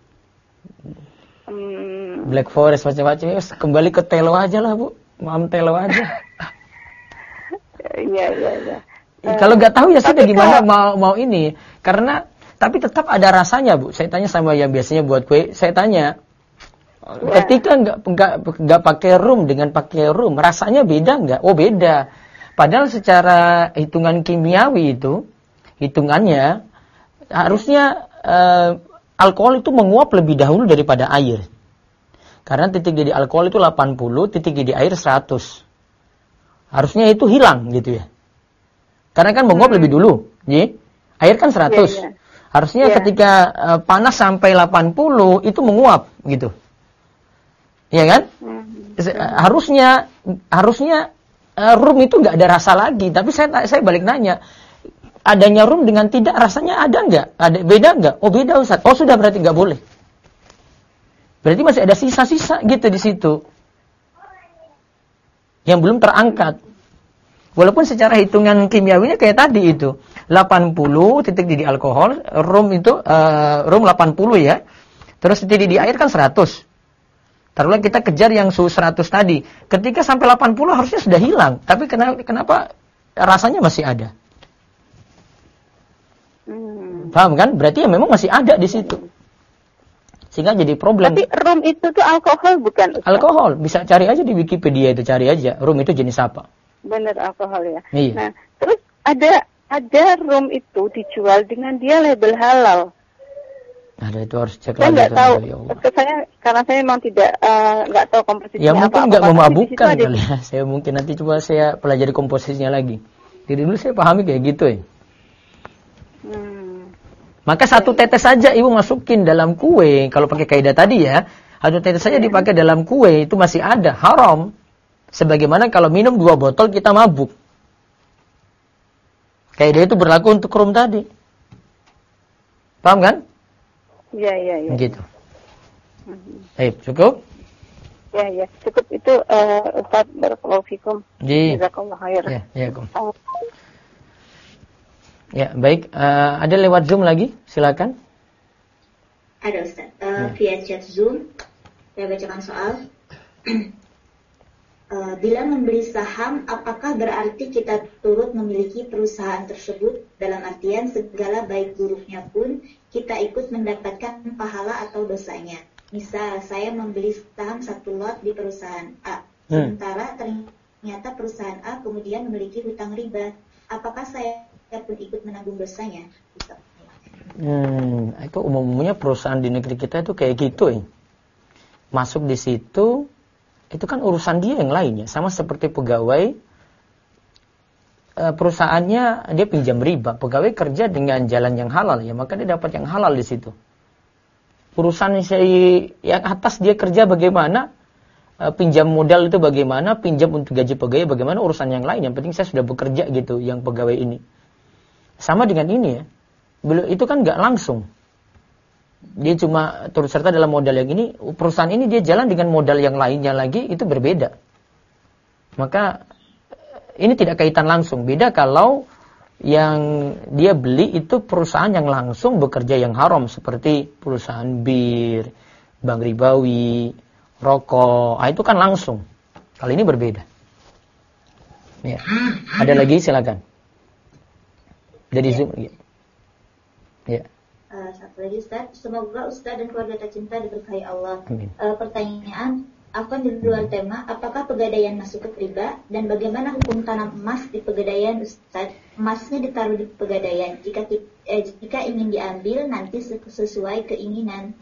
Black Forest macam-macam, ya kembali ke telo aja lah Bu. Mam telo aja. Iya. Kalau nggak tahu ya sudah, gimana mau ini. Karena tapi tetap ada rasanya Bu. Saya tanya sama yang biasanya buat kue, saya tanya, Ketika nggak pakai rum dengan pakai rum, rasanya beda nggak? Oh beda. Padahal secara hitungan kimiawi itu, hitungannya harusnya alkohol itu menguap lebih dahulu daripada air. Karena titik didih alkohol itu 80, titik didih air 100. Harusnya itu hilang gitu ya. Karena kan menguap lebih dulu. Ya? Air kan 100. Harusnya ketika panas sampai 80 itu menguap gitu. Iya kan? Harusnya rum itu nggak ada rasa lagi. Tapi saya balik nanya, adanya rum dengan tidak rasanya ada nggak? Ada beda nggak? Oh beda Ustaz. Oh sudah berarti nggak boleh. Berarti masih ada sisa-sisa gitu di situ yang belum terangkat. Walaupun secara hitungan kimiawinya kayak tadi itu 80 titik didih alkohol, rum itu rum 80 ya. Terus titik didih air kan 100. Taruhlah kita kejar yang suhu 100 tadi. Ketika sampai 80 harusnya sudah hilang. Tapi kenapa rasanya masih ada? Paham kan? Berarti ya memang masih ada di situ. Sehingga jadi problem. Tapi rum itu tuh alkohol bukan? Ustaz? Alkohol. Bisa cari aja di Wikipedia itu, cari aja. Rum itu jenis apa? Benar alkohol ya. Iya. Nah, terus ada rum itu dijual dengan dia label halal. Ada itu harus cek saya lagi. Saya nggak tahu. Ya karena saya memang tidak nggak tahu komposisinya ya mungkin apa. Nggak memabukkan kali ya. Saya mungkin nanti coba saya pelajari komposisinya lagi. Jadi dulu saya pahami kayak gitu ya. Maka satu tetes saja ibu masukin dalam kue. Kalau pakai kaidah tadi ya, satu tetes saja dipakai dalam kue itu masih ada, haram. Sebagaimana kalau minum 2 botol kita mabuk. Kaidah itu berlaku untuk rum tadi. Paham kan? Iya. Gitu. Cukup? Ya, cukup itu Ustaz barakallahu fikum. Jazakallahu khair. Ya, ya, baik. Ada lewat Zoom lagi? Silakan. Ada Ustaz. Via chat Zoom saya bacakan soal. Bila membeli saham, apakah berarti kita turut memiliki perusahaan tersebut? Dalam artian segala baik buruknya pun kita ikut mendapatkan pahala atau dosanya. Misal, saya membeli saham 1 lot di perusahaan A. Sementara ternyata perusahaan A kemudian memiliki hutang riba. Apakah saya pun ikut menanggung dosanya? Itu umumnya perusahaan di negeri kita itu kayak gitu ya. Masuk di situ, itu kan urusan dia yang lainnya. Sama seperti pegawai, perusahaannya dia pinjam riba. Pegawai kerja dengan jalan yang halal ya, maka dia dapat yang halal di situ. Urusan yang atas dia kerja bagaimana, pinjam modal itu bagaimana, pinjam untuk gaji pegawai bagaimana, urusan yang lain. Yang penting saya sudah bekerja gitu, yang pegawai ini. Sama dengan ini ya, itu kan nggak langsung. Dia cuma turut serta dalam modal yang ini, perusahaan ini dia jalan dengan modal yang lainnya lagi, itu berbeda. Maka ini tidak kaitan langsung. Beda kalau yang dia beli itu perusahaan yang langsung bekerja yang haram, seperti perusahaan bir, bank ribawi, rokok, itu kan langsung. Kalau ini berbeda. Ya. Ada lagi silakan. Dari Zoom. Ya. Satu lagi Ustaz, semoga Ustaz dan keluarga tercinta diberkahi Allah. Pertanyaan, afwan di luar tema, apakah pegadaian masuk ke riba dan bagaimana hukum tanam emas di pegadaian Ustaz? Emasnya ditaruh di pegadaian jika ingin diambil nanti sesuai keinginan.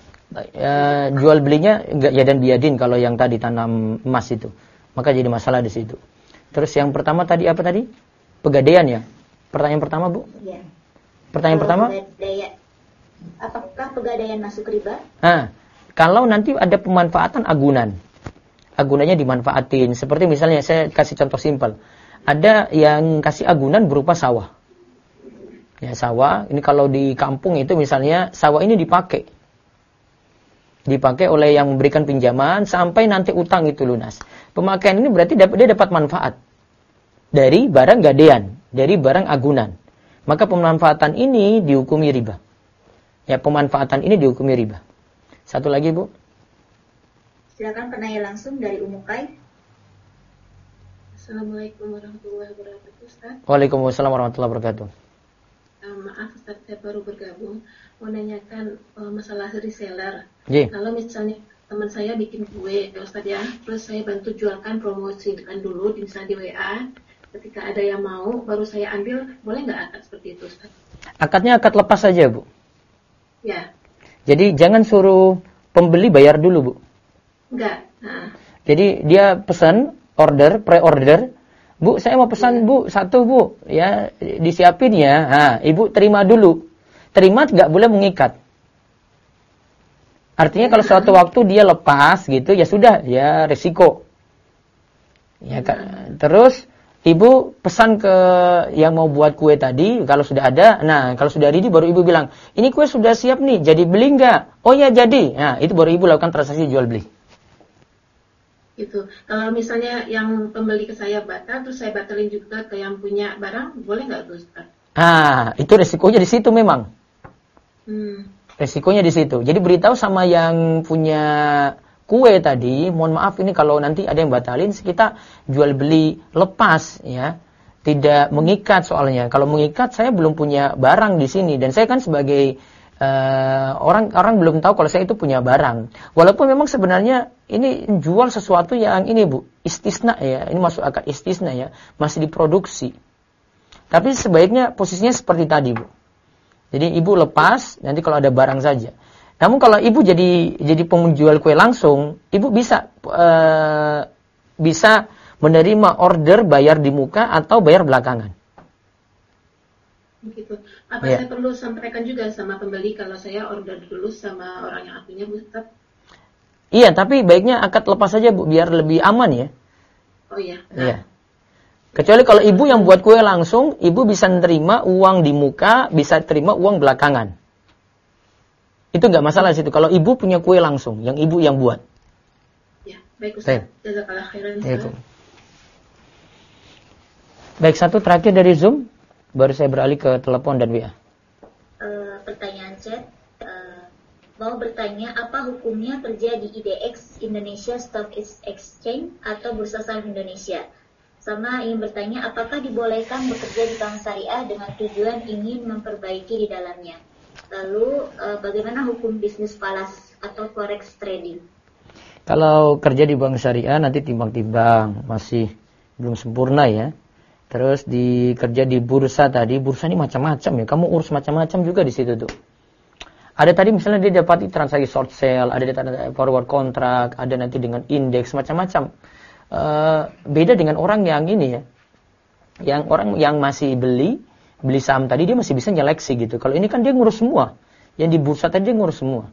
Jual belinya enggak yadan biadin kalau yang tadi tanam emas itu. Maka jadi masalah di situ. Terus yang pertama tadi apa tadi? Pegadaian ya? Pertanyaan pertama, Bu? Iya. Pertanyaan pertama? Apakah pegadaian masuk riba? Kalau nanti ada pemanfaatan agunan. Agunannya dimanfaatin. Seperti misalnya saya kasih contoh simpel. Ada yang kasih agunan berupa sawah. Ya, sawah. Ini kalau di kampung itu misalnya sawah ini dipakai. Dipakai oleh yang memberikan pinjaman sampai nanti utang itu lunas. Pemakaian ini berarti dia dapat manfaat dari barang gadean, dari barang agunan. Maka pemanfaatan ini dihukumi riba. Ya, pemanfaatan ini dihukumi riba. Satu lagi, Bu. Silakan penanya langsung dari Umukai. Assalamualaikum warahmatullahi wabarakatuh, Ustaz. Waalaikumsalam warahmatullahi wabarakatuh. Maaf, Ustaz, saya baru bergabung. Mau nanyakan masalah reseller. Yeah. Kalau misalnya teman saya bikin kue ya Ustadz ya, terus saya bantu jualkan, promosikan dulu misalnya di WA. Ketika ada yang mau baru saya ambil, boleh nggak akad seperti itu Ustadz? Akadnya akad lepas saja Bu. Ya. Jadi jangan suruh pembeli bayar dulu Bu. Enggak. Nah. Jadi dia pesan, order, pre-order, Bu saya mau pesan Bu, satu Bu, ya disiapin ya. Nah, Ibu terima dulu. Terima nggak boleh mengikat. Artinya kalau suatu waktu dia lepas gitu, ya sudah, ya resiko. Ya kan. Terus Ibu pesan ke yang mau buat kue tadi, kalau sudah ada, nah kalau sudah ready baru Ibu bilang, ini kue sudah siap nih, jadi beli nggak? Oh ya jadi. Nah itu baru Ibu lakukan transaksi jual beli. Gitu. Kalau misalnya yang pembeli ke saya batal, terus saya batalin juga ke yang punya barang, boleh nggak Ustaz? Itu resikonya di situ memang. Resikonya di situ. Jadi beritahu sama yang punya kue tadi, mohon maaf ini kalau nanti ada yang batalin, kita jual beli lepas ya. Tidak mengikat soalnya. Kalau mengikat saya belum punya barang di sini dan saya kan sebagai orang belum tahu kalau saya itu punya barang. Walaupun memang sebenarnya ini jual sesuatu yang ini Bu, istisna ya. Ini masuk akad istisna ya, masih diproduksi. Tapi sebaiknya posisinya seperti tadi Bu. Jadi Ibu lepas, nanti kalau ada barang saja. Namun kalau Ibu jadi penjual kue langsung, Ibu bisa menerima order bayar di muka atau bayar belakangan. Begitu. Apa saya perlu sampaikan juga sama pembeli kalau saya order dulu sama orang yang akunya Bu Ustaz? Iya, tapi baiknya akad lepas saja Bu, biar lebih aman ya. Oh iya. Iya. Kecuali kalau Ibu yang buat kue langsung, Ibu bisa terima uang di muka, bisa terima uang belakangan. Itu nggak masalah di situ. Kalau Ibu punya kue langsung, yang Ibu yang buat. Ya, baik Ustaz. Jazakallah khairan Ustaz. Baik, satu terakhir dari Zoom, baru saya beralih ke telepon dan WA. Pertanyaan chat. Mau bertanya, apa hukumnya kerja di IDX Indonesia Stock Exchange atau Bursa Saham Indonesia? Sama ingin bertanya, apakah dibolehkan bekerja di bank syariah dengan tujuan ingin memperbaiki di dalamnya? Lalu, bagaimana hukum bisnis falas atau forex trading? Kalau kerja di bank syariah nanti timbang-timbang, masih belum sempurna ya. Terus kerja di bursa tadi, bursa ini macam-macam ya. Kamu urus macam-macam juga di situ tuh. Ada tadi misalnya dia dapat transaksi short sale, ada forward contract, ada nanti dengan indeks macam-macam. Beda dengan orang yang ini ya, yang orang yang masih beli saham tadi dia masih bisa nyeleksi gitu. Kalau ini kan dia ngurus semua, yang di bursa tadi dia ngurus semua.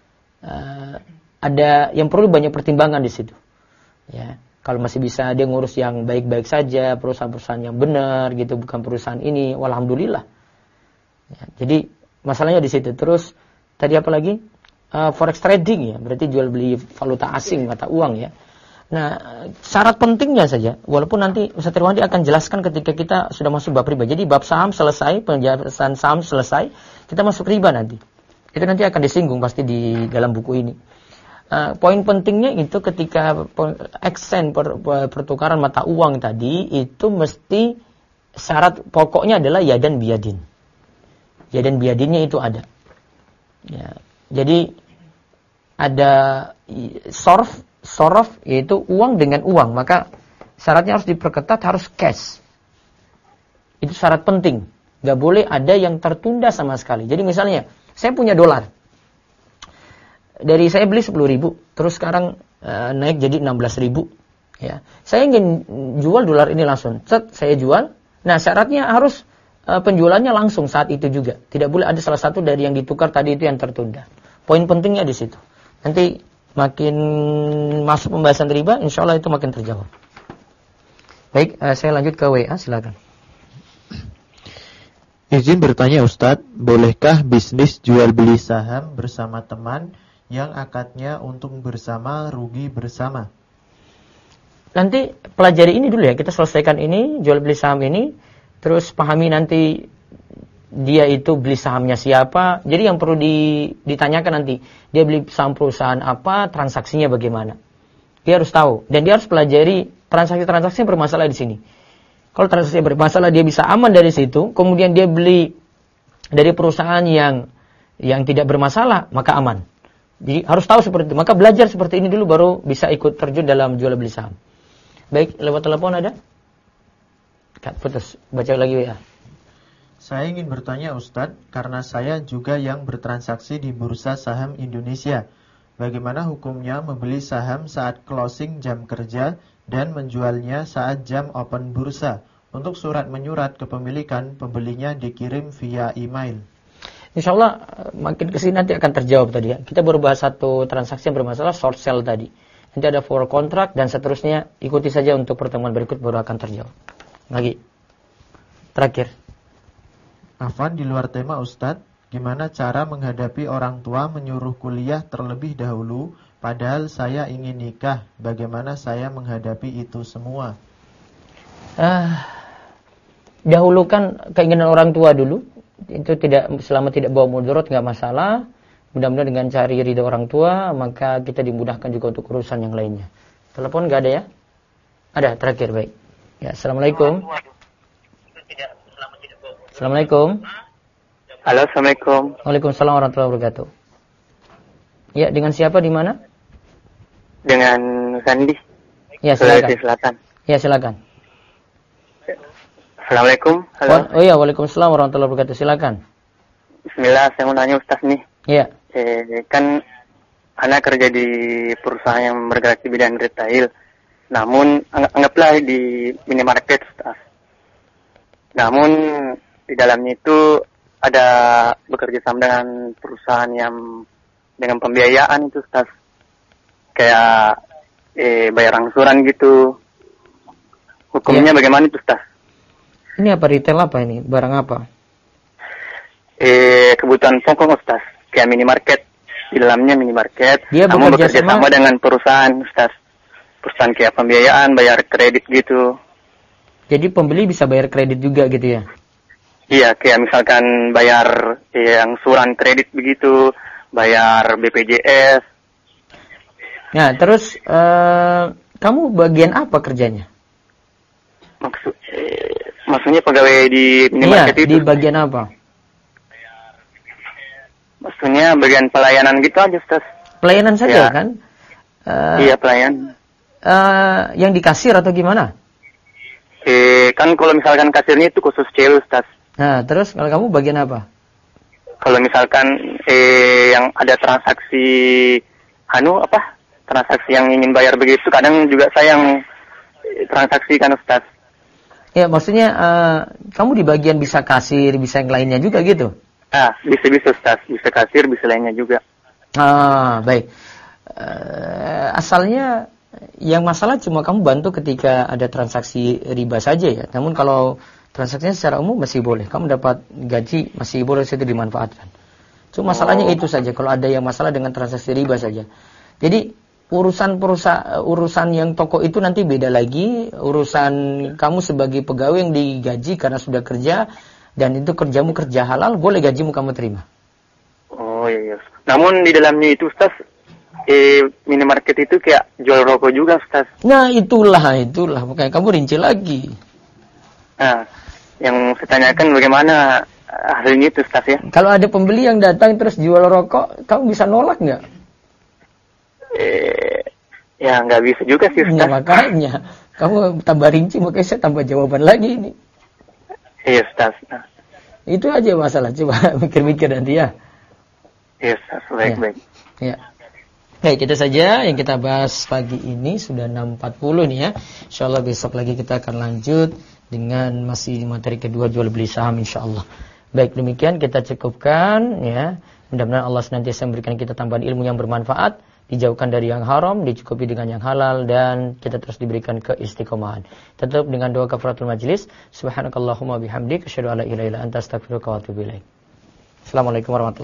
Ada yang perlu banyak pertimbangan di situ. Ya, kalau masih bisa dia ngurus yang baik-baik saja, perusahaan-perusahaan yang benar gitu, bukan perusahaan ini, walhamdulillah. Ya, jadi masalahnya di situ. Terus tadi apa lagi? Forex trading ya, berarti jual beli valuta asing, mata uang ya. Nah, syarat pentingnya saja, walaupun nanti Ustaz Irwandi akan jelaskan ketika kita sudah masuk bab riba. Jadi bab saham selesai, penjelasan saham selesai, kita masuk riba nanti. Itu nanti akan disinggung pasti di dalam buku ini. Poin pentingnya itu ketika exchange pertukaran mata uang tadi, itu mesti syarat pokoknya adalah ya dan biadin. Ya dan biadinnya itu ada. Ya, jadi ada sorof yaitu uang dengan uang, maka syaratnya harus diperketat, harus cash. Itu syarat penting. Gak boleh ada yang tertunda sama sekali. Jadi misalnya saya punya dolar, dari saya beli 10.000, terus sekarang naik jadi 16.000. Ya, saya ingin jual dolar ini langsung. Saya jual. Nah syaratnya harus penjualannya langsung saat itu juga. Tidak boleh ada salah satu dari yang ditukar tadi itu yang tertunda. Poin pentingnya di situ. Nanti makin masuk pembahasan riba, insya Allah itu makin terjawab. Baik, saya lanjut ke WA, silakan. Izin bertanya Ustadz, bolehkah bisnis jual beli saham bersama teman yang akadnya untung bersama, rugi bersama? Nanti pelajari ini dulu ya, kita selesaikan ini, jual beli saham ini, terus pahami nanti dia itu beli sahamnya siapa. Jadi yang perlu ditanyakan nanti, dia beli saham perusahaan apa, transaksinya bagaimana. Dia harus tahu dan dia harus pelajari transaksi-transaksi yang bermasalah di sini. Kalau transaksi yang bermasalah dia bisa aman dari situ, kemudian dia beli dari perusahaan yang tidak bermasalah, maka aman. Jadi harus tahu seperti itu. Maka belajar seperti ini dulu baru bisa ikut terjun dalam jual beli saham. Baik, lewat telepon ada? Putus, baca lagi ya. Saya ingin bertanya Ustadz, karena saya juga yang bertransaksi di Bursa Saham Indonesia. Bagaimana hukumnya membeli saham saat closing jam kerja dan menjualnya saat jam open bursa? Untuk surat menyurat kepemilikan, pembelinya dikirim via email. Insya Allah makin kesini nanti akan terjawab tadi ya. Kita baru bahas satu transaksi yang bermasalah, short sell tadi. Nanti ada forward contract dan seterusnya. Ikuti saja untuk pertemuan berikut baru akan terjawab. Lagi. Terakhir. Afwan, di luar tema Ustadz, gimana cara menghadapi orang tua menyuruh kuliah terlebih dahulu, padahal saya ingin nikah? Bagaimana saya menghadapi itu semua? Dahulukan keinginan orang tua dulu. Itu selama tidak bawa mudarat nggak masalah. Mudah-mudahan dengan cari ridha orang tua, maka kita dimudahkan juga untuk urusan yang lainnya. Telepon nggak ada ya? Ada, terakhir, baik. Ya, Assalamualaikum. Assalamualaikum. Halo, Assalamualaikum. Waalaikumsalam warahmatullahi wabarakatuh. Ya, dengan siapa di mana? Dengan Sandi. Ya, silakan. Sulawesi Selatan. Ya, silakan. Assalamualaikum. Halo. Oh iya, waalaikumsalam warahmatullahi wabarakatuh. Silakan. Bismillah, saya mau nanya Ustaz nih. Iya. Kan anak kerja di perusahaan yang bergerak di bidang retail. Namun anggaplah di minimarket Ustaz. Namun di dalamnya itu ada bekerja sama dengan perusahaan yang dengan pembiayaan itu Ustaz. Kayak bayar angsuran gitu. Hukumnya bagaimana itu Ustaz? Ini apa, retail apa ini? Barang apa? Kebutuhan pokok Ustaz. Kayak minimarket. Di dalamnya minimarket. Dia namun bekerja sama dengan perusahaan Ustaz. Perusahaan kayak pembiayaan, bayar kredit gitu. Jadi pembeli bisa bayar kredit juga gitu ya? Iya, kayak misalkan bayar angsuran kredit begitu, bayar BPJS. Nah, terus kamu bagian apa kerjanya? Maksudnya pegawai di minimarket itu? Iya, di bagian apa? Maksudnya bagian pelayanan gitu aja, Ustaz. Pelayanan saja kan? Iya, pelayan. Yang di kasir atau gimana? Kan kalau misalkan kasirnya itu khusus cewek, Ustaz. Nah, terus kalau kamu bagian apa? Kalau misalkan yang ada transaksi transaksi yang ingin bayar begitu, kadang juga saya yang transaksikan Ustaz. Ya, maksudnya kamu di bagian bisa kasir, bisa yang lainnya juga gitu? Bisa Ustaz, bisa kasir, bisa lainnya juga. Baik. Asalnya yang masalah cuma kamu bantu ketika ada transaksi riba saja ya. Namun kalau transaksinya secara umum masih boleh. Kamu dapat gaji masih boleh situ dimanfaatkan. Cuma masalahnya itu saja. Kalau ada yang masalah dengan transaksi riba saja. Jadi urusan yang toko itu nanti beda lagi. Urusan kamu sebagai pegawai yang digaji karena sudah kerja dan itu kerjamu kerja halal, boleh gajimu kamu terima. Oh iya. Namun di dalamnya itu Ustaz, minimarket itu kayak jual rokok juga Ustaz. Nah itulah makanya kamu rinci lagi. Nah, yang saya tanyakan bagaimana hasilnya itu Ustaz ya? Kalau ada pembeli yang datang terus jual rokok, kamu bisa nolak nggak? Ya nggak bisa juga sih Ustaz. Nah, makanya kamu tambah rinci, makanya saya tambah jawaban lagi ini. Iya Ustaz. Itu aja masalah, coba mikir-mikir nanti ya. Iya Ustaz, baik. Ya. Baik, itu saja yang kita bahas pagi ini, sudah 6.40 nih ya. Insyaallah besok lagi kita akan lanjut dengan masih materi kedua jual beli saham insyaallah. Baik, demikian kita cukupkan ya. Mudah-mudahan Allah senantiasa memberikan kita tambahan ilmu yang bermanfaat, dijauhkan dari yang haram, dicukupi dengan yang halal, dan kita terus diberikan keistiqomahan. Tetap dengan doa kafaratul majlis. Subhanakallahumma bihamdik, asyhadu an la ilaha illa anta, astaghfiruka wa atubu ilaik. Assalamualaikum warahmatullahi wabarakatuh.